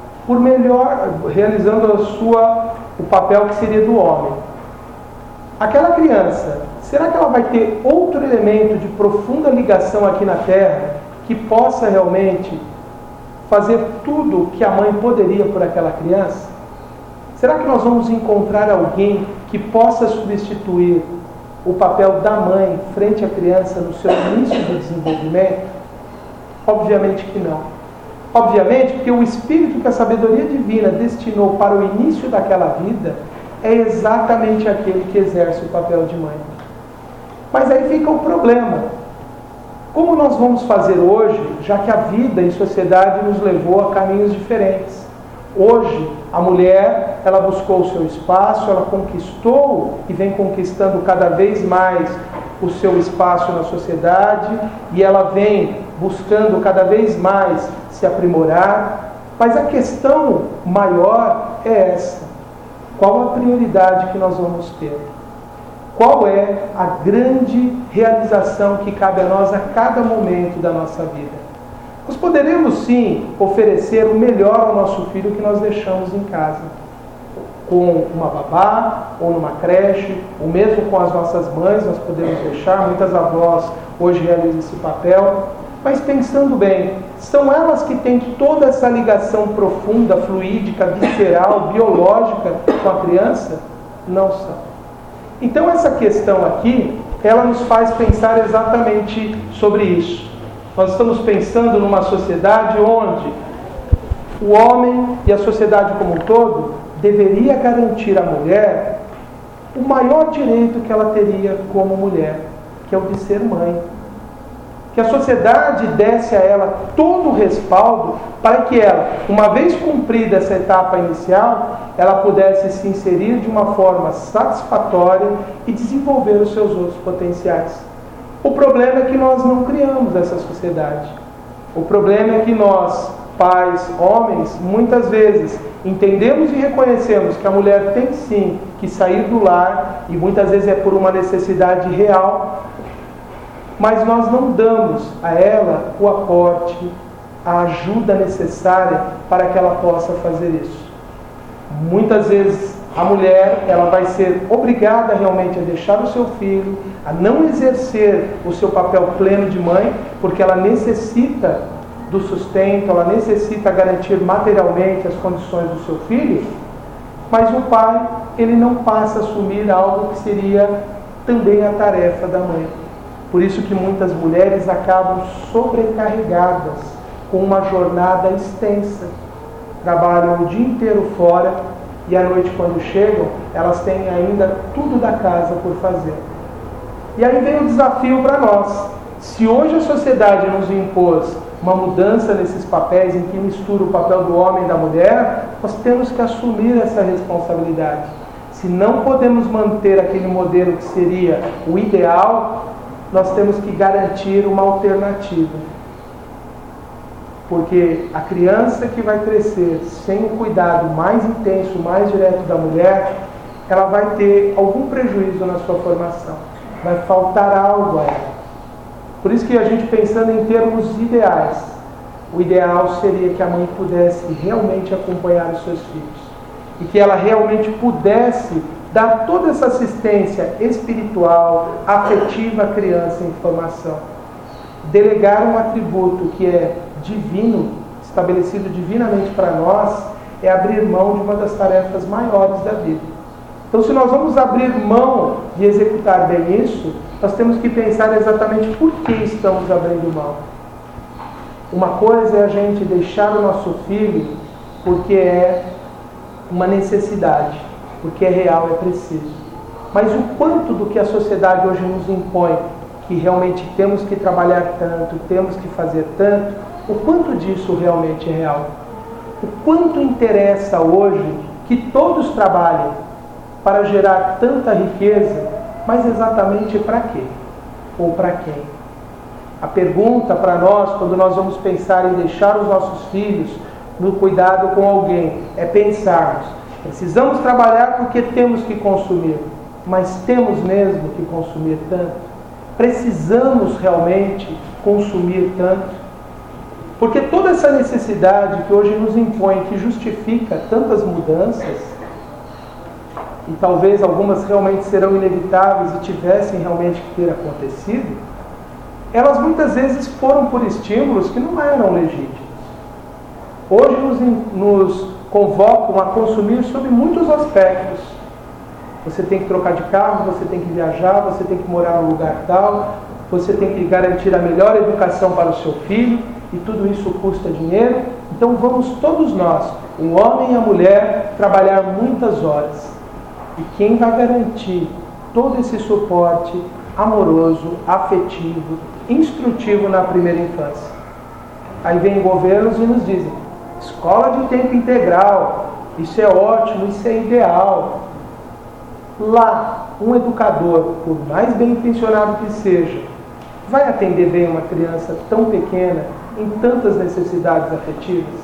realizando o papel que seria do homem, aquela criança, será que ela vai ter outro elemento de profunda ligação aqui na Terra que possa realmente fazer tudo que a mãe poderia por aquela criança? Será que nós vamos encontrar alguém que possa substituir o papel da mãe frente à criança no seu início de desenvolvimento? Obviamente que não. Obviamente, porque o espírito que a sabedoria divina destinou para o início daquela vida é exatamente aquele que exerce o papel de mãe. Mas aí fica o problema. Como nós vamos fazer hoje, já que a vida em sociedade nos levou a caminhos diferentes? Hoje, a mulher, ela buscou o seu espaço, ela conquistou e vem conquistando cada vez mais o seu espaço na sociedade, e ela vem buscando cada vez mais se aprimorar. Mas a questão maior é essa: qual a prioridade que nós vamos ter? Qual é a grande realização que cabe a nós a cada momento da nossa vida? Nós poderemos sim oferecer o melhor ao nosso filho que nós deixamos em casa, com uma babá, ou numa creche, ou mesmo com as nossas mães, nós podemos deixar. Muitas avós hoje realizam esse papel. Mas pensando bem, são elas que têm toda essa ligação profunda, fluídica, visceral, biológica com a criança? Não são. Então essa questão aqui, ela nos faz pensar exatamente sobre isso. Nós estamos pensando numa sociedade onde o homem e a sociedade como um todo deveria garantir à mulher o maior direito que ela teria como mulher, que é o de ser mãe. Que a sociedade desse a ela todo o respaldo para que ela, uma vez cumprida essa etapa inicial, ela pudesse se inserir de uma forma satisfatória e desenvolver os seus outros potenciais. O problema é que nós não criamos essa sociedade. O problema é que nós, pais, homens, muitas vezes entendemos e reconhecemos que a mulher tem sim que sair do lar, e muitas vezes é por uma necessidade real, mas nós não damos a ela o aporte, a ajuda necessária para que ela possa fazer isso. Muitas vezes a mulher, ela vai ser obrigada realmente a deixar o seu filho, a não exercer o seu papel pleno de mãe, porque ela necessita do sustento, ela necessita garantir materialmente as condições do seu filho, mas o pai, ele não passa a assumir algo que seria também a tarefa da mãe. Por isso que muitas mulheres acabam sobrecarregadas com uma jornada extensa. Trabalham o dia inteiro fora e à noite, quando chegam, elas têm ainda tudo da casa por fazer. E aí vem o desafio para nós. Se hoje a sociedade nos impôs uma mudança nesses papéis, em que mistura o papel do homem e da mulher, nós temos que assumir essa responsabilidade. Se não podemos manter aquele modelo que seria o ideal, nós temos que garantir uma alternativa. Porque a criança que vai crescer sem o cuidado mais intenso, mais direto da mulher, ela vai ter algum prejuízo na sua formação. Vai faltar algo a ela. Por isso que a gente, pensando em termos ideais, o ideal seria que a mãe pudesse realmente acompanhar os seus filhos. E que ela realmente pudesse dar toda essa assistência espiritual, afetiva à criança em formação. Delegar um atributo que é divino, estabelecido divinamente para nós, é abrir mão de uma das tarefas maiores da vida. Então, se nós vamos abrir mão de executar bem isso, nós temos que pensar exatamente por que estamos abrindo mão. Uma coisa é a gente deixar o nosso filho porque é uma necessidade, porque é real, é preciso. Mas o quanto do que a sociedade hoje nos impõe, que realmente temos que trabalhar tanto, temos que fazer tanto, o quanto disso realmente é real? O quanto interessa hoje que todos trabalhem para gerar tanta riqueza, mas exatamente para quê? Ou para quem? A pergunta para nós, quando nós vamos pensar em deixar os nossos filhos no cuidado com alguém, é pensarmos: precisamos trabalhar porque temos que consumir, mas temos mesmo que consumir tanto? Precisamos realmente consumir tanto? Porque toda essa necessidade que hoje nos impõe, que justifica tantas mudanças, e talvez algumas realmente serão inevitáveis e tivessem realmente que ter acontecido, elas muitas vezes foram por estímulos que não eram legítimos. Hoje nos convocam a consumir sob muitos aspectos. Você tem que trocar de carro, você tem que viajar, você tem que morar num lugar tal, você tem que garantir a melhor educação para o seu filho, e tudo isso custa dinheiro. Então vamos todos nós, o homem e a mulher, trabalhar muitas horas. E quem vai garantir todo esse suporte amoroso, afetivo, instrutivo na primeira infância? Aí vem governos e nos dizem, escola de tempo integral, isso é ótimo, isso é ideal. Lá, um educador, por mais bem intencionado que seja, vai atender bem uma criança tão pequena, em tantas necessidades afetivas?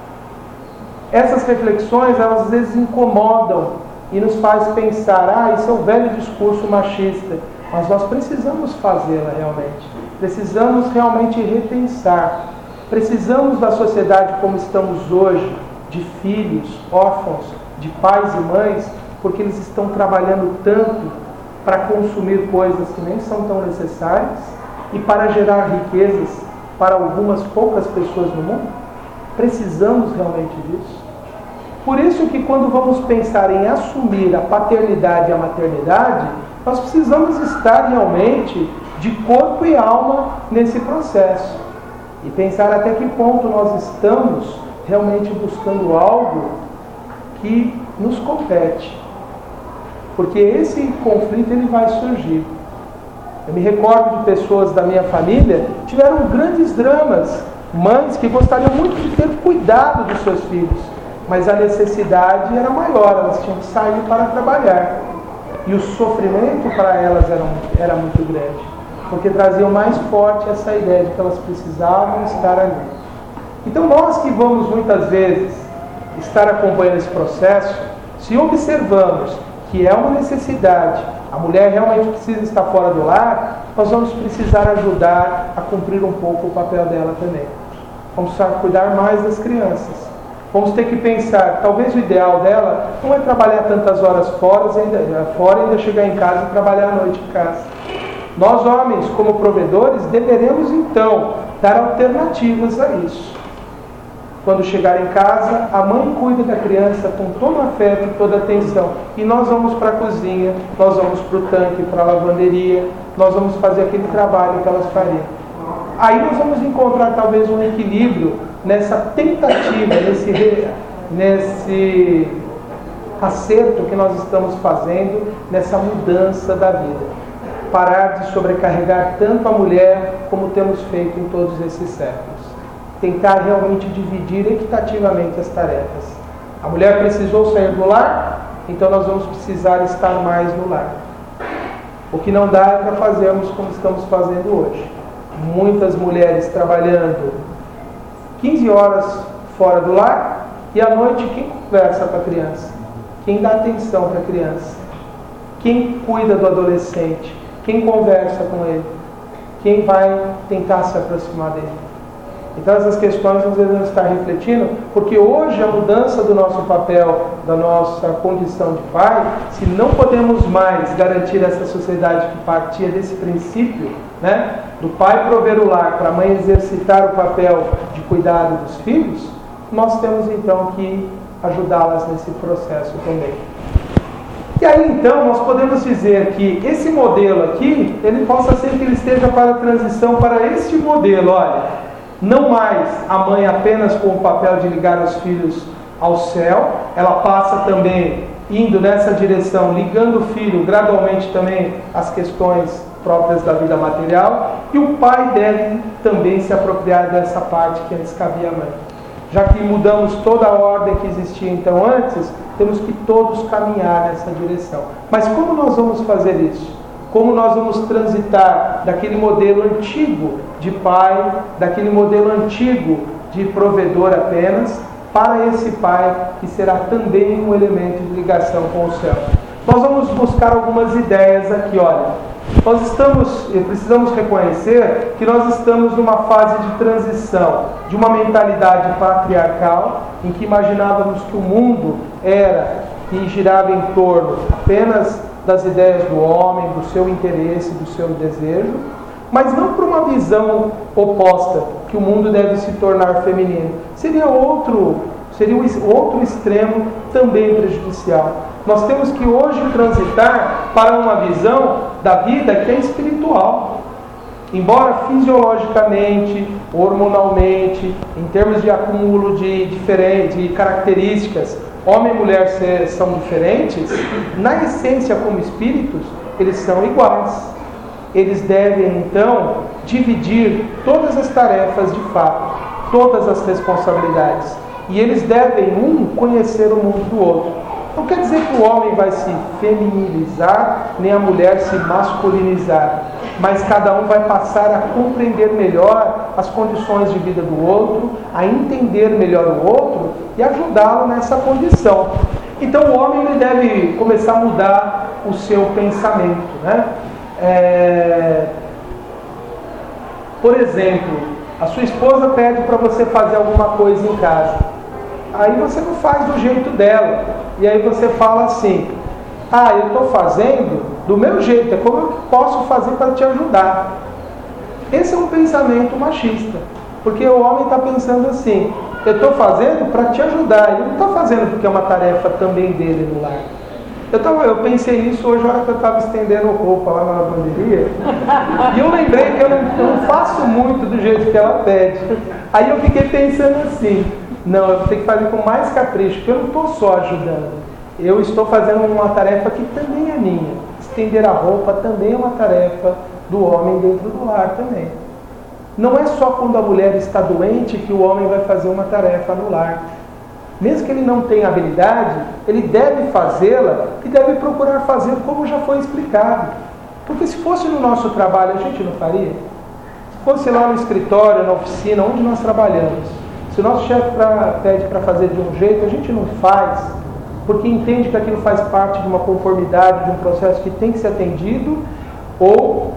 Essas reflexões, elas às vezes incomodam e nos faz pensar, isso é um velho discurso machista, mas nós precisamos fazê-la realmente. Precisamos realmente repensar. Precisamos da sociedade como estamos hoje, de filhos, órfãos, de pais e mães, porque eles estão trabalhando tanto para consumir coisas que nem são tão necessárias e para gerar riquezas para algumas poucas pessoas no mundo? Precisamos realmente disso? Por isso que quando vamos pensar em assumir a paternidade e a maternidade, nós precisamos estar realmente de corpo e alma nesse processo. E pensar até que ponto nós estamos realmente buscando algo que nos compete. Porque esse conflito ele vai surgir. Eu me recordo de pessoas da minha família que tiveram grandes dramas, mães que gostariam muito de ter cuidado dos seus filhos, mas a necessidade era maior, elas tinham que sair para trabalhar. E o sofrimento para elas era muito grande, porque traziam mais forte essa ideia de que elas precisavam estar ali. Então nós que vamos muitas vezes estar acompanhando esse processo, se observamos que é uma necessidade, a mulher realmente precisa estar fora do lar, nós vamos precisar ajudar a cumprir um pouco o papel dela também. Vamos precisar cuidar mais das crianças. Vamos ter que pensar, talvez o ideal dela não é trabalhar tantas horas fora e ainda chegar em casa e trabalhar à noite em casa. Nós homens, como provedores, deveremos então dar alternativas a isso. Quando chegar em casa, a mãe cuida da criança com todo afeto e toda atenção. E nós vamos para a cozinha, nós vamos para o tanque, para a lavanderia, nós vamos fazer aquele trabalho que elas fariam. Aí nós vamos encontrar talvez um equilíbrio nessa tentativa, nesse acerto que nós estamos fazendo, nessa mudança da vida. Parar de sobrecarregar tanto a mulher como temos feito em todos esses séculos. Tentar realmente dividir equitativamente as tarefas. A mulher precisou sair do lar, então nós vamos precisar estar mais no lar. O que não dá é para fazermos como estamos fazendo hoje. Muitas mulheres trabalhando 15 horas fora do lar e à noite quem conversa com a criança? Quem dá atenção para a criança? Quem cuida do adolescente? Quem conversa com ele? Quem vai tentar se aproximar dele? Então essas questões nós devemos estar refletindo, porque hoje a mudança do nosso papel, da nossa condição de pai, se não podemos mais garantir essa sociedade que partia desse princípio, do pai prover o lar para a mãe exercitar o papel de cuidado dos filhos, nós temos então que ajudá-las nesse processo também. E aí então nós podemos dizer que esse modelo aqui, ele possa ser que ele esteja para a transição para este modelo, olha. Não mais a mãe apenas com o papel de ligar os filhos ao céu, ela passa também indo nessa direção, ligando o filho gradualmente também às questões próprias da vida material, e o pai deve também se apropriar dessa parte que antes cabia à mãe. Já que mudamos toda a ordem que existia então antes, temos que todos caminhar nessa direção. Mas como nós vamos fazer isso? Como nós vamos transitar daquele modelo antigo de pai, daquele modelo antigo de provedor apenas, para esse pai que será também um elemento de ligação com o céu? Nós vamos buscar algumas ideias aqui, olha. Precisamos reconhecer que nós estamos numa fase de transição de uma mentalidade patriarcal, em que imaginávamos que o mundo era e girava em torno apenas das ideias do homem, do seu interesse, do seu desejo, mas não por uma visão oposta, que o mundo deve se tornar feminino. Seria outro extremo também prejudicial. Nós temos que hoje transitar para uma visão da vida que é espiritual. Embora fisiologicamente, hormonalmente, em termos de acúmulo de características, homem e mulher são diferentes, na essência como espíritos, eles são iguais. Eles devem então dividir todas as tarefas de fato, todas as responsabilidades. E eles devem conhecer o mundo do outro. Não quer dizer que o homem vai se feminilizar, nem a mulher se masculinizar. Mas cada um vai passar a compreender melhor as condições de vida do outro, a entender melhor o outro e ajudá-lo nessa condição. Então o homem ele deve começar a mudar o seu pensamento, né? Por exemplo, a sua esposa pede para você fazer alguma coisa em casa. Aí você não faz do jeito dela. E aí você fala assim: eu estou fazendo do meu jeito, é como eu posso fazer para te ajudar. Esse é um pensamento machista. Porque o homem está pensando assim: eu estou fazendo para te ajudar. Ele não está fazendo porque é uma tarefa também dele no lar. Eu pensei nisso hoje, na hora que eu estava estendendo roupa lá na lavanderia, e eu lembrei que eu não faço muito do jeito que ela pede. Aí eu fiquei pensando assim: não, eu vou ter que fazer com mais capricho, porque eu não estou só ajudando, eu estou fazendo uma tarefa que também é minha. Estender a roupa também é uma tarefa do homem dentro do lar também. Não é só quando a mulher está doente que o homem vai fazer uma tarefa no lar. Mesmo que ele não tenha habilidade, ele deve fazê-la e deve procurar fazer como já foi explicado. Porque se fosse no nosso trabalho, a gente não faria? Se fosse lá no escritório, na oficina, onde nós trabalhamos, se o nosso chefe pede para fazer de um jeito, a gente não faz, porque entende que aquilo faz parte de uma conformidade, de um processo que tem que ser atendido, ou,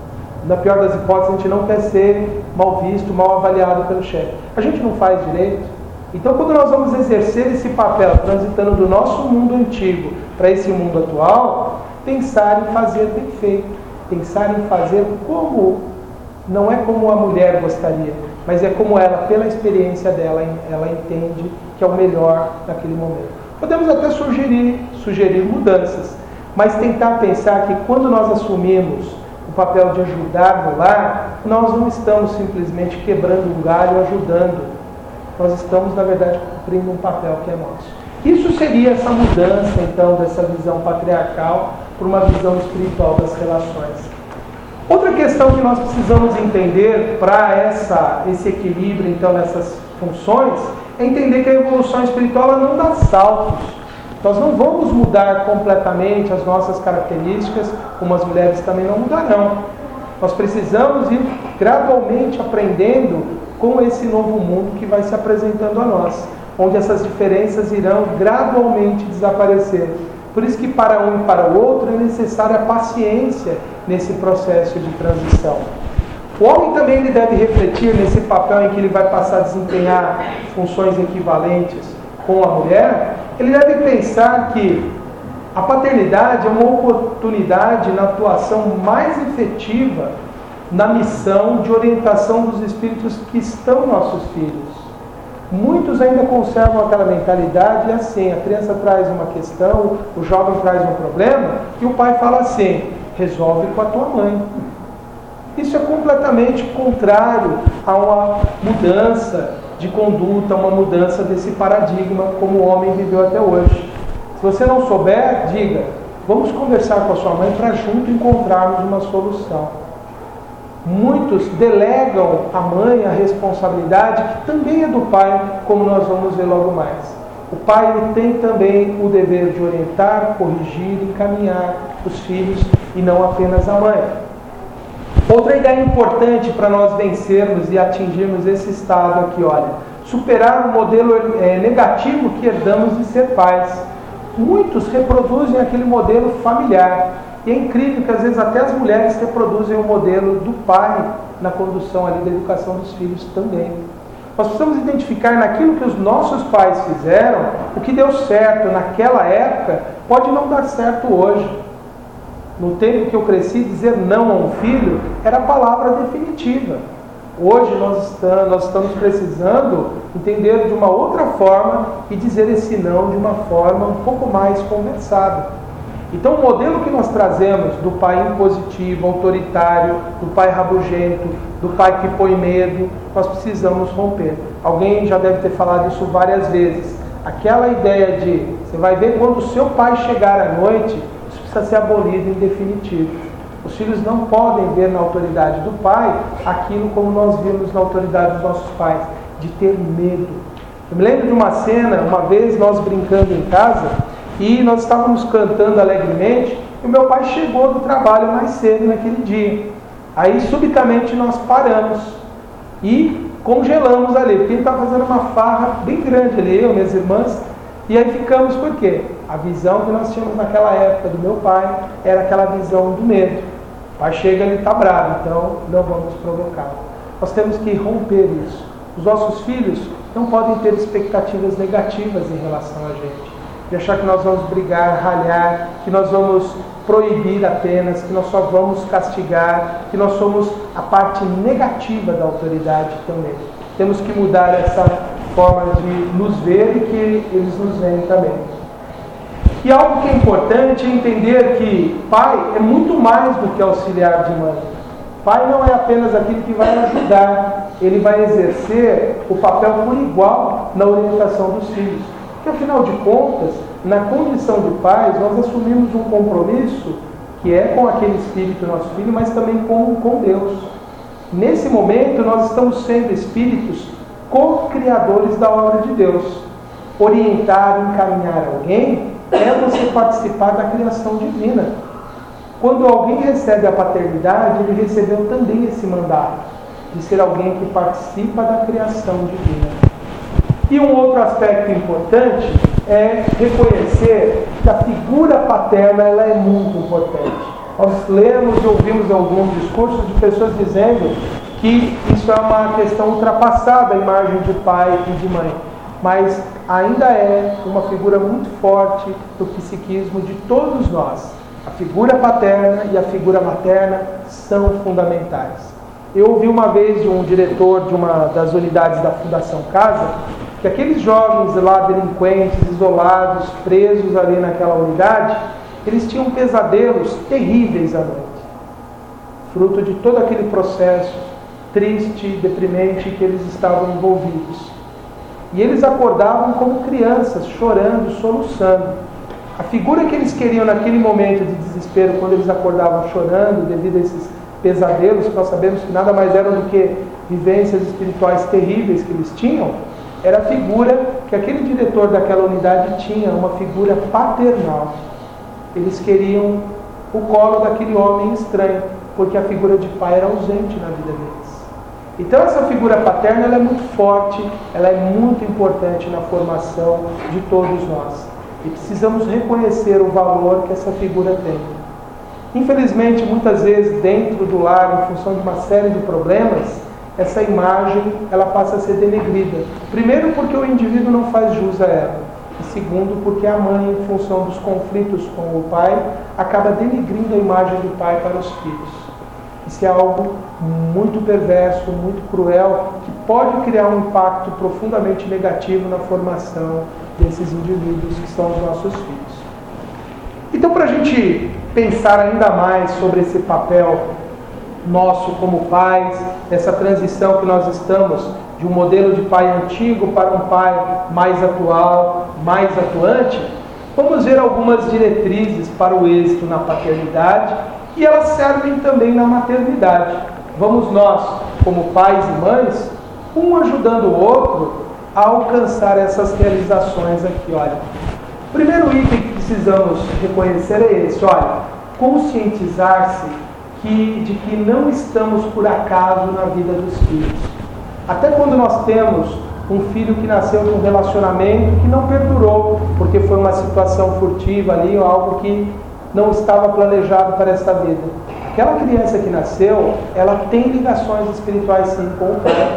na pior das hipóteses, a gente não quer ser mal visto, mal avaliado pelo chefe. A gente não faz direito. Então, quando nós vamos exercer esse papel, transitando do nosso mundo antigo para esse mundo atual, pensar em fazer bem feito, pensar em fazer como, não é como a mulher gostaria, mas é como ela, pela experiência dela, ela entende que é o melhor naquele momento. Podemos até sugerir mudanças, mas tentar pensar que quando nós assumimos o papel de ajudar no lar, nós não estamos simplesmente quebrando um galho, ajudando. Nós estamos, na verdade, cumprindo um papel que é nosso. Isso seria essa mudança, então, dessa visão patriarcal para uma visão espiritual das relações. Outra questão que nós precisamos entender para esse equilíbrio, então, nessas funções, é entender que a evolução espiritual ela não dá saltos. Nós não vamos mudar completamente as nossas características, como as mulheres também não mudarão. Nós precisamos ir gradualmente aprendendo com esse novo mundo que vai se apresentando a nós, onde essas diferenças irão gradualmente desaparecer. Por isso que para um e para o outro é necessária a paciência nesse processo de transição. O homem também ele deve refletir nesse papel em que ele vai passar a desempenhar funções equivalentes com a mulher. Ele deve pensar que a paternidade é uma oportunidade na atuação mais efetiva na missão de orientação dos espíritos que estão nossos filhos. Muitos ainda conservam aquela mentalidade assim: a criança traz uma questão, o jovem traz um problema, e o pai fala assim: resolve com a tua mãe. Isso é completamente contrário a uma mudança de conduta, uma mudança desse paradigma como o homem viveu até hoje. Se você não souber, diga: vamos conversar com a sua mãe para junto encontrarmos uma solução. Muitos delegam à mãe a responsabilidade, que também é do pai, como nós vamos ver logo mais. O pai tem também o dever de orientar, corrigir, encaminhar os filhos, e não apenas a mãe. Outra ideia importante para nós vencermos e atingirmos esse estado aqui, olha, superar o modelo negativo que herdamos de ser pais. Muitos reproduzem aquele modelo familiar. E é incrível que às vezes até as mulheres reproduzem o modelo do pai na condução ali da educação dos filhos também. Nós precisamos identificar naquilo que os nossos pais fizeram, o que deu certo naquela época pode não dar certo hoje. No tempo que eu cresci, dizer não a um filho era a palavra definitiva. Hoje nós estamos precisando entender de uma outra forma e dizer esse não de uma forma um pouco mais conversada. Então o modelo que nós trazemos do pai impositivo, autoritário, do pai rabugento, do pai que põe medo, nós precisamos romper. Alguém já deve ter falado isso várias vezes. Aquela ideia de, você vai ver quando o seu pai chegar à noite, isso precisa ser abolido em definitivo. Os filhos não podem ver na autoridade do pai aquilo como nós vimos na autoridade dos nossos pais, de ter medo. Eu me lembro de uma cena, uma vez nós brincando em casa, e nós estávamos cantando alegremente, e o meu pai chegou do trabalho mais cedo naquele dia. Aí subitamente nós paramos e congelamos ali, porque ele estava fazendo uma farra bem grande ali, eu e minhas irmãs, e aí ficamos, por quê? A visão que nós tínhamos naquela época do meu pai era aquela visão do medo. O pai chega, ele está bravo, então não vamos provocá-lo. Nós temos que romper isso. Os nossos filhos não podem ter expectativas negativas em relação a gente. De achar que nós vamos brigar, ralhar, que nós vamos proibir apenas, que nós só vamos castigar, que nós somos a parte negativa da autoridade também. Temos que mudar essa forma de nos ver e que eles nos veem também. E algo que é importante é entender que pai é muito mais do que auxiliar de mãe. Pai não é apenas aquele que vai ajudar, ele vai exercer o papel por igual na orientação dos filhos. Porque, afinal de contas, na condição de pais, nós assumimos um compromisso que é com aquele espírito, nosso filho, mas também com Deus. Nesse momento, nós estamos sendo espíritos co-criadores da obra de Deus. Orientar, encaminhar alguém é você participar da criação divina. Quando alguém recebe a paternidade, ele recebeu também esse mandato de ser alguém que participa da criação divina. E um outro aspecto importante é reconhecer que a figura paterna ela é muito importante. Nós lemos e ouvimos alguns discursos de pessoas dizendo que isso é uma questão ultrapassada, a imagem de pai e de mãe. Mas ainda é uma figura muito forte do psiquismo de todos nós. A figura paterna e a figura materna são fundamentais. Eu ouvi uma vez de um diretor de uma das unidades da Fundação Casa, que aqueles jovens lá, delinquentes, isolados, presos ali naquela unidade, eles tinham pesadelos terríveis à noite. Fruto de todo aquele processo triste, deprimente que eles estavam envolvidos. E eles acordavam como crianças, chorando, soluçando. A figura que eles queriam naquele momento de desespero, quando eles acordavam chorando devido a esses pesadelos, que nós sabemos que nada mais eram do que vivências espirituais terríveis que eles tinham, era a figura que aquele diretor daquela unidade tinha, uma figura paternal. Eles queriam o colo daquele homem estranho, porque a figura de pai era ausente na vida deles. Então essa figura paterna ela é muito forte, ela é muito importante na formação de todos nós. E precisamos reconhecer o valor que essa figura tem. Infelizmente, muitas vezes, dentro do lar, em função de uma série de problemas, essa imagem ela passa a ser denegrida. Primeiro, porque o indivíduo não faz jus a ela. E segundo, porque a mãe, em função dos conflitos com o pai, acaba denegrindo a imagem do pai para os filhos. Isso é algo muito perverso, muito cruel, que pode criar um impacto profundamente negativo na formação desses indivíduos que são os nossos filhos. Então, para a gente pensar ainda mais sobre esse papel nosso como pais, essa transição que nós estamos de um modelo de pai antigo para um pai mais atual, mais atuante, vamos ver algumas diretrizes para o êxito na paternidade e elas servem também na maternidade. Vamos nós, como pais e mães, um ajudando o outro a alcançar essas realizações aqui. Olha, o primeiro item que precisamos reconhecer é esse, olha, conscientizar-se de que não estamos por acaso na vida dos filhos. Até quando nós temos um filho que nasceu de um relacionamento que não perdurou, porque foi uma situação furtiva ali, ou algo que não estava planejado para esta vida. Aquela criança que nasceu, ela tem ligações espirituais sim com o pai.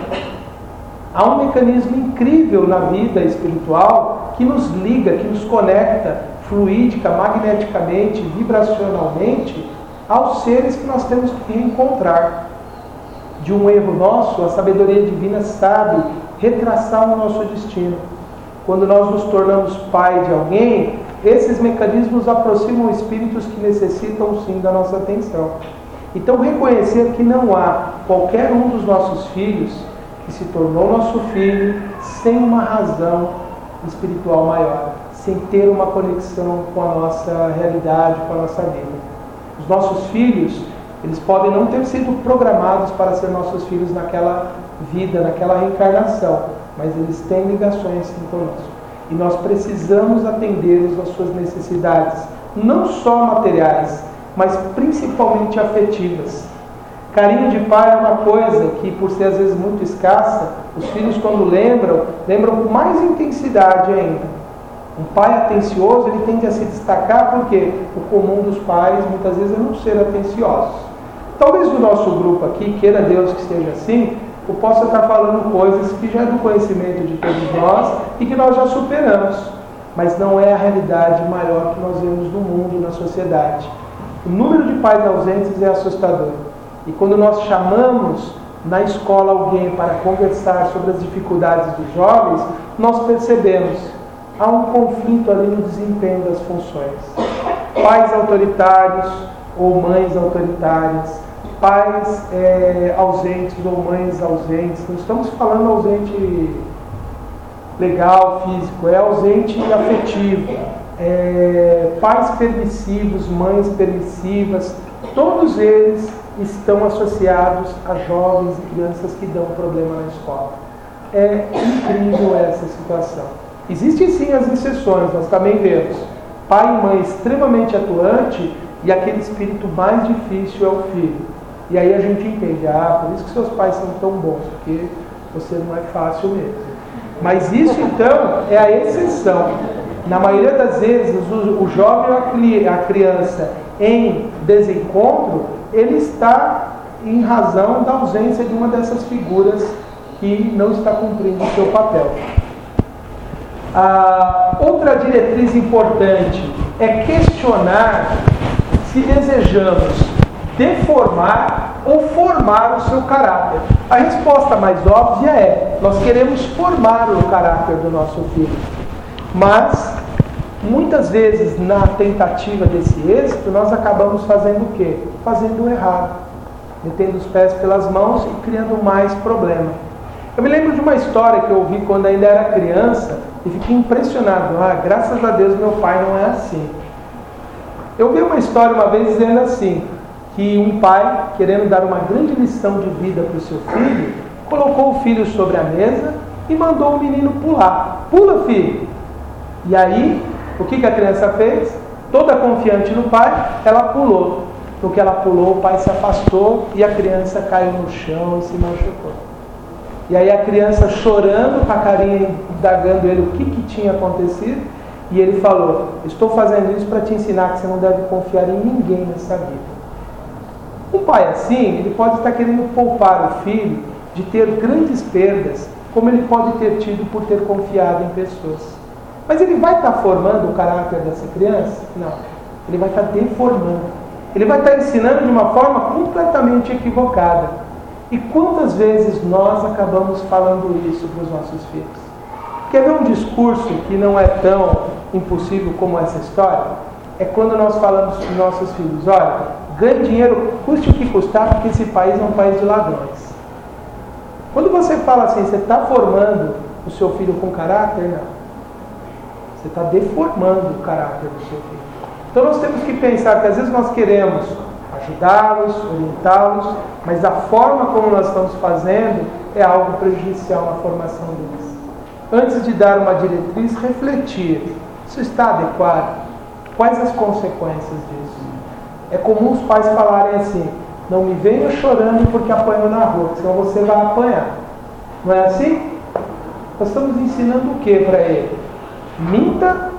Há um mecanismo incrível na vida espiritual que nos liga, que nos conecta fluídica, magneticamente, vibracionalmente aos seres que nós temos que reencontrar. De um erro nosso, a sabedoria divina sabe retraçar o nosso destino. Quando nós nos tornamos pai de alguém, esses mecanismos aproximam espíritos que necessitam sim da nossa atenção. Então, reconhecer que não há qualquer um dos nossos filhos que se tornou nosso filho sem uma razão espiritual maior, sem ter uma conexão com a nossa realidade, com a nossa vida. Os nossos filhos, eles podem não ter sido programados para ser nossos filhos naquela vida, naquela reencarnação, mas eles têm ligações sim conosco. E nós precisamos atendê-los às suas necessidades, não só materiais, mas principalmente afetivas. Carinho de pai é uma coisa que, por ser às vezes muito escassa, os filhos quando lembram com mais intensidade ainda. Um pai atencioso, ele tende a se destacar porque o comum dos pais muitas vezes é não ser atenciosos. Talvez no nosso grupo aqui, queira Deus que seja assim, eu possa estar falando coisas que já é do conhecimento de todos nós e que nós já superamos, mas não é a realidade maior que nós vemos no mundo, na sociedade. O número de pais ausentes é assustador. E quando nós chamamos na escola alguém para conversar sobre as dificuldades dos jovens, nós percebemos há um conflito ali no desempenho das funções. Pais autoritários ou mães autoritárias, pais ausentes ou mães ausentes. Não estamos falando ausente legal, físico, é ausente afetivo. Pais permissivos, mães permissivas, todos eles estão associados a jovens e crianças que dão problema na escola. É incrível essa situação. Existem sim as exceções, nós também vemos. Pai e mãe extremamente atuante e aquele espírito mais difícil é o filho. E aí a gente entende, por isso que seus pais são tão bons, porque você não é fácil mesmo. Mas isso então é a exceção. Na maioria das vezes, o jovem ou a criança em desencontro, ele está em razão da ausência de uma dessas figuras que não está cumprindo o seu papel. Outra diretriz importante é questionar se desejamos deformar ou formar o seu caráter. A resposta mais óbvia é: nós queremos formar o caráter do nosso filho. Mas, muitas vezes, na tentativa desse êxito, nós acabamos fazendo o quê? Fazendo o errado. Metendo os pés pelas mãos e criando mais problema. Eu me lembro de uma história que eu ouvi quando ainda era criança e fiquei impressionado. Graças a Deus meu pai não é assim. Eu vi uma história uma vez dizendo assim, que um pai, querendo dar uma grande lição de vida para o seu filho, colocou o filho sobre a mesa e mandou o menino pular. Pula, filho! E aí, o que a criança fez? Toda confiante no pai, ela pulou. No que ela pulou, o pai se afastou e a criança caiu no chão e se machucou. E aí a criança chorando, com a carinha indagando ele o que tinha acontecido, e ele falou: estou fazendo isso para te ensinar que você não deve confiar em ninguém nessa vida. Um pai assim, ele pode estar querendo poupar o filho de ter grandes perdas, como ele pode ter tido por ter confiado em pessoas. Mas ele vai estar formando o caráter dessa criança? Não. Ele vai estar deformando. Ele vai estar ensinando de uma forma completamente equivocada. E quantas vezes nós acabamos falando isso para os nossos filhos? Quer ver um discurso que não é tão impossível como essa história? É quando nós falamos para os nossos filhos: olha, ganhe dinheiro, custe o que custar, porque esse país é um país de ladrões. Quando você fala assim, você está formando o seu filho com caráter? Não. Você está deformando o caráter do seu filho. Então nós temos que pensar que às vezes nós queremos ajudá-los, orientá-los, mas a forma como nós estamos fazendo é algo prejudicial na formação deles. Antes de dar uma diretriz, refletir: isso está adequado? Quais as consequências disso? É comum os pais falarem assim: não me venha chorando porque apanhou na rua, senão você vai apanhar. Não é assim? Nós estamos ensinando o que para ele? Minta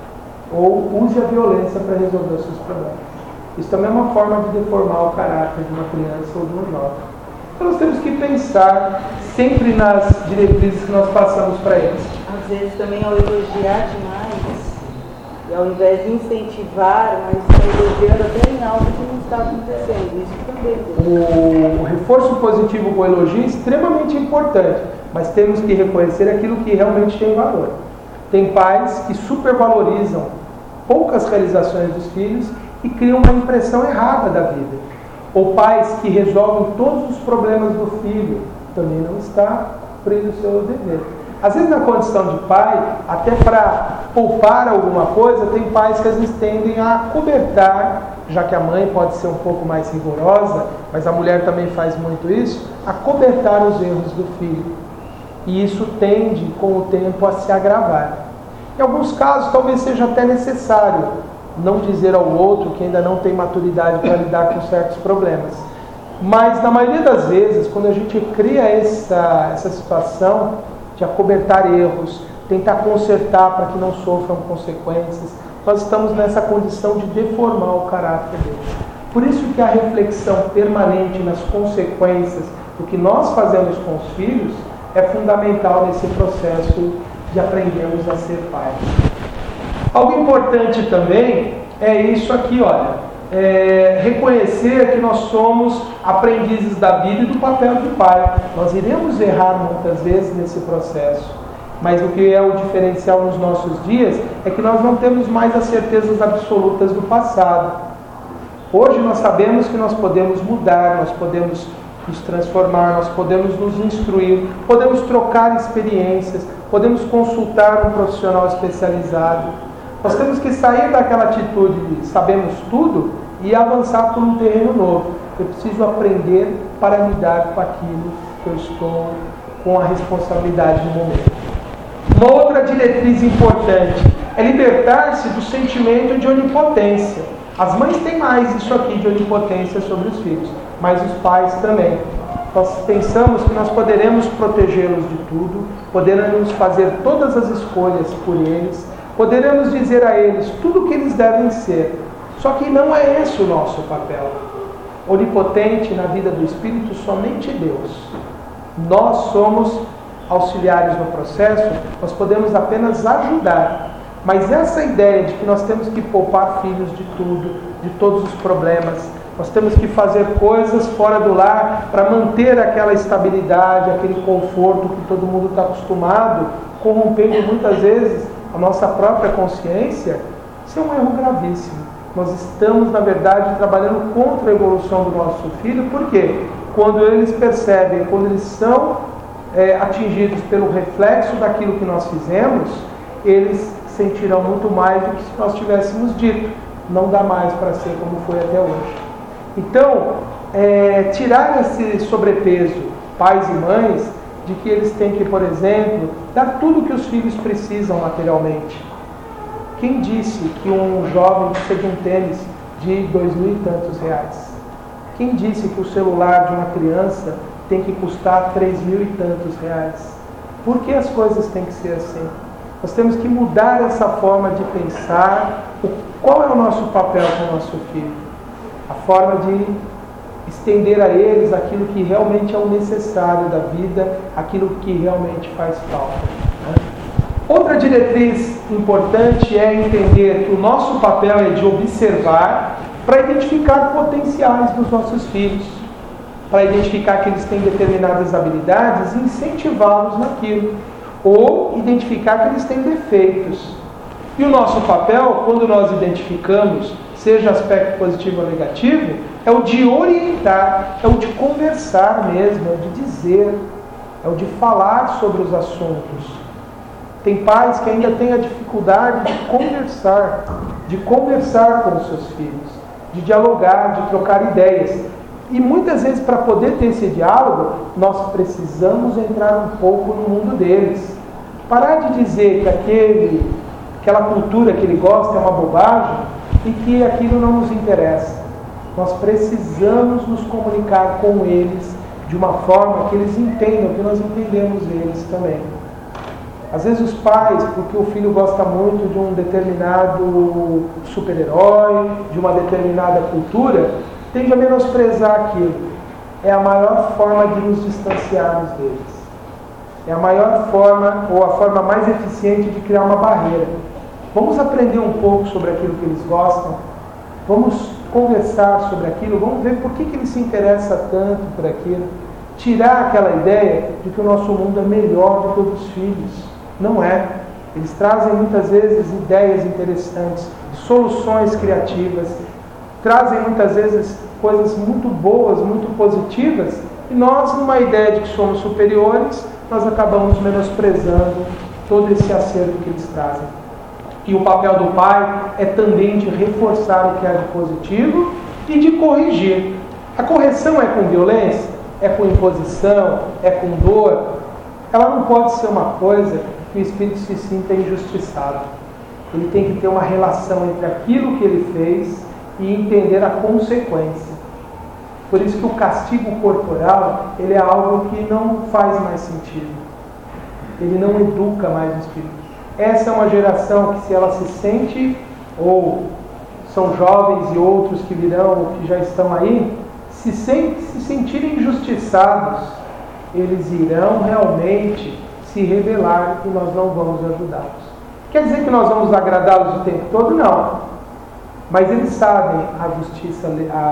ou use a violência para resolver os seus problemas. Isso também é uma forma de deformar o caráter de uma criança ou de um jovem. Então nós temos que pensar sempre nas diretrizes que nós passamos para eles. Às vezes também ao elogiar demais, e ao invés de incentivar, mas está elogiando até em algo que não está acontecendo. Isso também. O reforço positivo com o elogio é extremamente importante, mas temos que reconhecer aquilo que realmente tem valor. Tem pais que supervalorizam poucas realizações dos filhos e criam uma impressão errada da vida. Ou pais que resolvem todos os problemas do filho, também não está cumprindo o seu dever. Às vezes, na condição de pai, até para poupar alguma coisa, tem pais que às vezes tendem a cobertar, já que a mãe pode ser um pouco mais rigorosa, mas a mulher também faz muito isso, a cobertar os erros do filho. E isso tende, com o tempo, a se agravar. Em alguns casos, talvez seja até necessário não dizer ao outro que ainda não tem maturidade para lidar com certos problemas. Mas, na maioria das vezes, quando a gente cria essa situação de acobertar erros, tentar consertar para que não sofram consequências, nós estamos nessa condição de deformar o caráter deles. Por isso que a reflexão permanente nas consequências do que nós fazemos com os filhos é fundamental nesse processo de aprendermos a ser pais. Algo importante também é isso aqui, olha. Reconhecer que nós somos aprendizes da vida e do papel de pai. Nós iremos errar muitas vezes nesse processo, mas o que é o diferencial nos nossos dias é que nós não temos mais as certezas absolutas do passado. Hoje nós sabemos que nós podemos mudar, nós podemos nos transformar, nós podemos nos instruir, podemos trocar experiências, podemos consultar um profissional especializado. Nós temos que sair daquela atitude de sabemos tudo e avançar por um terreno novo. Eu preciso aprender para lidar com aquilo que eu estou com a responsabilidade no momento. Uma outra diretriz importante é libertar-se do sentimento de onipotência. As mães têm mais isso aqui de onipotência sobre os filhos, mas os pais também. Nós pensamos que nós poderemos protegê-los de tudo, poderemos fazer todas as escolhas por eles, poderemos dizer a eles tudo o que eles devem ser. Só que não é esse o nosso papel. Onipotente na vida do Espírito, somente Deus. Nós somos auxiliares no processo, nós podemos apenas ajudar. Mas essa ideia de que nós temos que poupar filhos de tudo, de todos os problemas, nós temos que fazer coisas fora do lar para manter aquela estabilidade, aquele conforto que todo mundo está acostumado, corrompendo muitas vezes a nossa própria consciência, isso é um erro gravíssimo. Nós estamos, na verdade, trabalhando contra a evolução do nosso filho, porque quando eles percebem, quando eles são atingidos pelo reflexo daquilo que nós fizemos, eles sentirão muito mais do que se nós tivéssemos dito. Não dá mais para ser como foi até hoje. Então, tirar esse sobrepeso, pais e mães, de que eles têm que, por exemplo, dar tudo o que os filhos precisam materialmente. Quem disse que um jovem precisa de um tênis de 2.000 e tantos reais? Quem disse que o celular de uma criança tem que custar 3.000 e tantos reais? Por que as coisas têm que ser assim? Nós temos que mudar essa forma de pensar. Qual é o nosso papel com o nosso filho? A forma de estender a eles aquilo que realmente é o necessário da vida, aquilo que realmente faz falta. Né? Outra diretriz importante é entender que o nosso papel é de observar para identificar potenciais dos nossos filhos, para identificar que eles têm determinadas habilidades e incentivá-los naquilo, ou identificar que eles têm defeitos. E o nosso papel, quando nós identificamos, seja aspecto positivo ou negativo, é o de orientar, é o de conversar mesmo, é o de dizer, é o de falar sobre os assuntos. Tem pais que ainda têm a dificuldade de conversar com os seus filhos, de dialogar, de trocar ideias. E muitas vezes, para poder ter esse diálogo, nós precisamos entrar um pouco no mundo deles. Parar de dizer que aquela cultura que ele gosta é uma bobagem e que aquilo não nos interessa. Nós precisamos nos comunicar com eles de uma forma que eles entendam, que nós entendemos eles também. Às vezes os pais, porque o filho gosta muito de um determinado super-herói, de uma determinada cultura, tende a menosprezar aquilo. É a maior forma de nos distanciarmos deles. É a maior forma, ou a forma mais eficiente de criar uma barreira. Vamos aprender um pouco sobre aquilo que eles gostam. Vamos conversar sobre aquilo. Vamos ver por que ele se interessa tanto por aquilo. Tirar aquela ideia de que o nosso mundo é melhor do que o dos filhos. Não é. Eles trazem muitas vezes ideias interessantes de soluções criativas, trazem muitas vezes coisas muito boas, muito positivas, e nós, numa ideia de que somos superiores, nós acabamos menosprezando todo esse acerto que eles trazem. E o papel do pai é também de reforçar o que há de positivo e de corrigir. A correção é com violência, é com imposição, é com dor. Ela não pode ser uma coisa que o espírito se sinta injustiçado. Ele tem que ter uma relação entre aquilo que ele fez e entender a consequência. Por isso que o castigo corporal, ele é algo que não faz mais sentido. Ele não educa mais o espírito. Essa é uma geração que, se ela se sente, ou são jovens e outros que virão, ou que já estão aí, se sentirem injustiçados, eles irão realmente se rebelar e nós não vamos ajudá-los. Quer dizer que nós vamos agradá-los o tempo todo? Não. Mas eles sabem a justiça,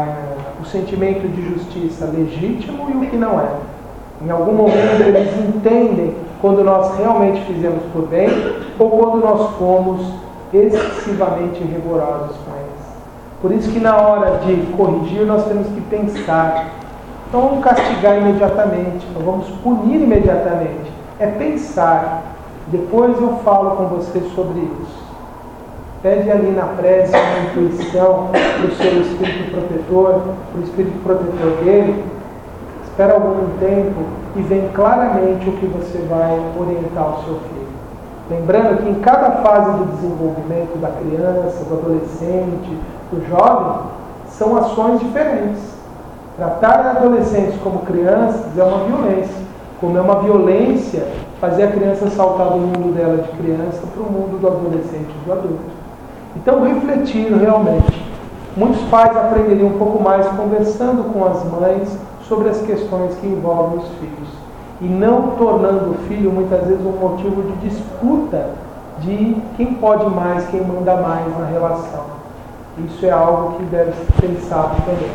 o sentimento de justiça legítimo e o que não é. Em algum momento eles entendem quando nós realmente fizemos por bem ou quando nós fomos excessivamente rigorosos com eles. Por isso que na hora de corrigir nós temos que pensar. Não vamos castigar imediatamente, não vamos punir imediatamente. É pensar. Depois eu falo com você sobre isso. Pede ali na prece uma intuição para o seu espírito protetor, para o espírito protetor dele. Espera algum tempo e vê claramente o que você vai orientar o seu filho. Lembrando que em cada fase do desenvolvimento da criança, do adolescente, do jovem, são ações diferentes. Tratar adolescentes como crianças é uma violência. Como é uma violência fazer a criança saltar do mundo dela de criança para o mundo do adolescente e do adulto. Então, refletir realmente. Muitos pais aprenderiam um pouco mais conversando com as mães sobre as questões que envolvem os filhos. E não tornando o filho, muitas vezes, um motivo de disputa de quem pode mais, quem manda mais na relação. Isso é algo que deve ser pensado também.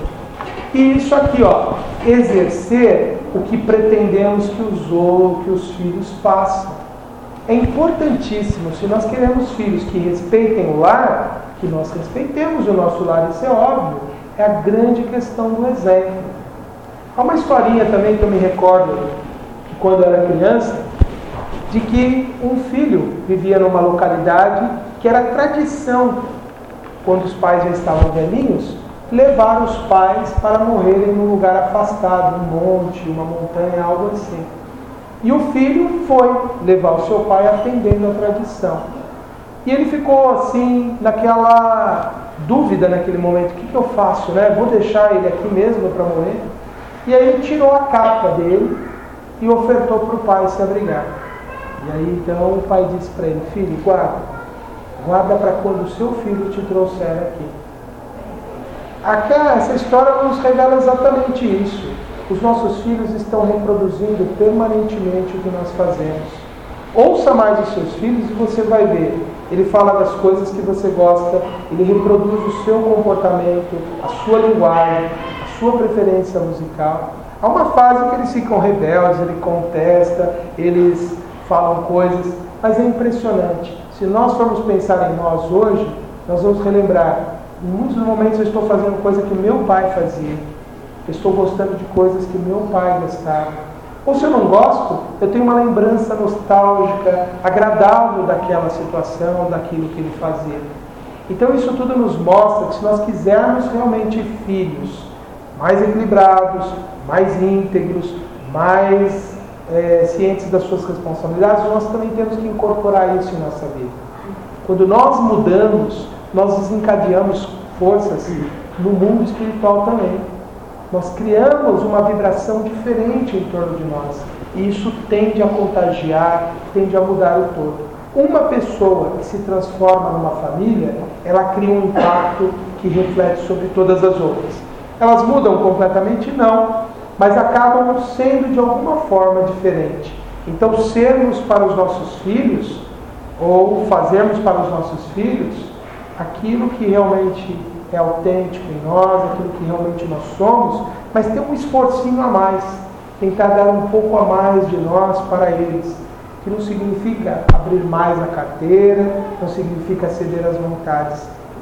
E isso aqui, exercer o que pretendemos que os filhos façam. É importantíssimo, se nós queremos filhos que respeitem o lar, que nós respeitemos o nosso lar, isso é óbvio. É a grande questão do exemplo. Há uma historinha também que eu me recordo, que quando eu era criança, de que um filho vivia numa localidade que era tradição, quando os pais já estavam velhinhos, levar os pais para morrerem num lugar afastado, um monte, uma montanha, algo assim. E o filho foi levar o seu pai atendendo a tradição. E ele ficou assim, naquela dúvida naquele momento, o que eu faço, né? Vou deixar ele aqui mesmo para morrer? E aí ele tirou a capa dele e ofertou para o pai se abrigar. E aí então o pai disse para ele, filho, guarda para quando o seu filho te trouxer aqui. Essa história nos revela exatamente isso. Os nossos filhos estão reproduzindo permanentemente o que nós fazemos. Ouça mais os seus filhos e você vai ver. Ele fala das coisas que você gosta, ele reproduz o seu comportamento, a sua linguagem, a sua preferência musical. Há uma fase que eles ficam rebeldes, ele contesta, eles falam coisas, mas é impressionante. Se nós formos pensar em nós hoje, nós vamos relembrar. Em muitos momentos eu estou fazendo coisa que meu pai fazia. Eu estou gostando de coisas que meu pai gostava. Ou se eu não gosto, eu tenho uma lembrança nostálgica, agradável daquela situação, daquilo que ele fazia. Então isso tudo nos mostra que se nós quisermos realmente filhos mais equilibrados, mais íntegros, mais cientes das suas responsabilidades, nós também temos que incorporar isso em nossa vida. Quando nós mudamos, nós desencadeamos forças no mundo espiritual também. Nós criamos uma vibração diferente em torno de nós. E isso tende a contagiar, tende a mudar o todo. Uma pessoa que se transforma numa família, ela cria um impacto que reflete sobre todas as outras. Elas mudam completamente? Não. Mas acabam sendo de alguma forma diferente. Então, sermos para os nossos filhos, ou fazermos para os nossos filhos, aquilo que realmente é autêntico em nós, aquilo que realmente nós somos, mas ter um esforcinho a mais, tentar dar um pouco a mais de nós para eles, que não significa abrir mais a carteira, não significa ceder às vontades,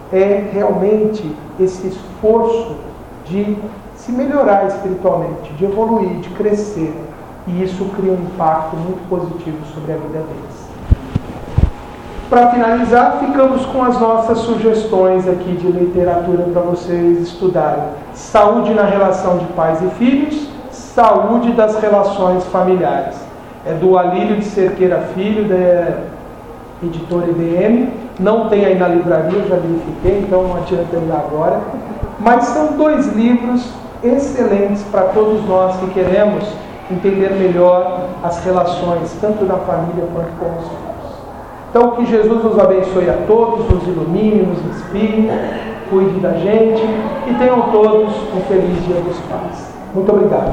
é realmente esse esforço de se melhorar espiritualmente, de evoluir, de crescer. E isso cria um impacto muito positivo sobre a vida deles. Para finalizar, ficamos com as nossas sugestões aqui de literatura para vocês estudarem. Saúde na relação de pais e filhos, saúde das relações familiares. É do Alírio de Cerqueira Filho, da editora IBM. Não tem aí na livraria, já verifiquei, então não adianta ir agora. Mas são 2 livros excelentes para todos nós que queremos entender melhor as relações, tanto da família quanto com os filhos. Então, que Jesus nos abençoe a todos, nos ilumine, nos inspire, cuide da gente e tenham todos um feliz Dia dos Pais. Muito obrigado.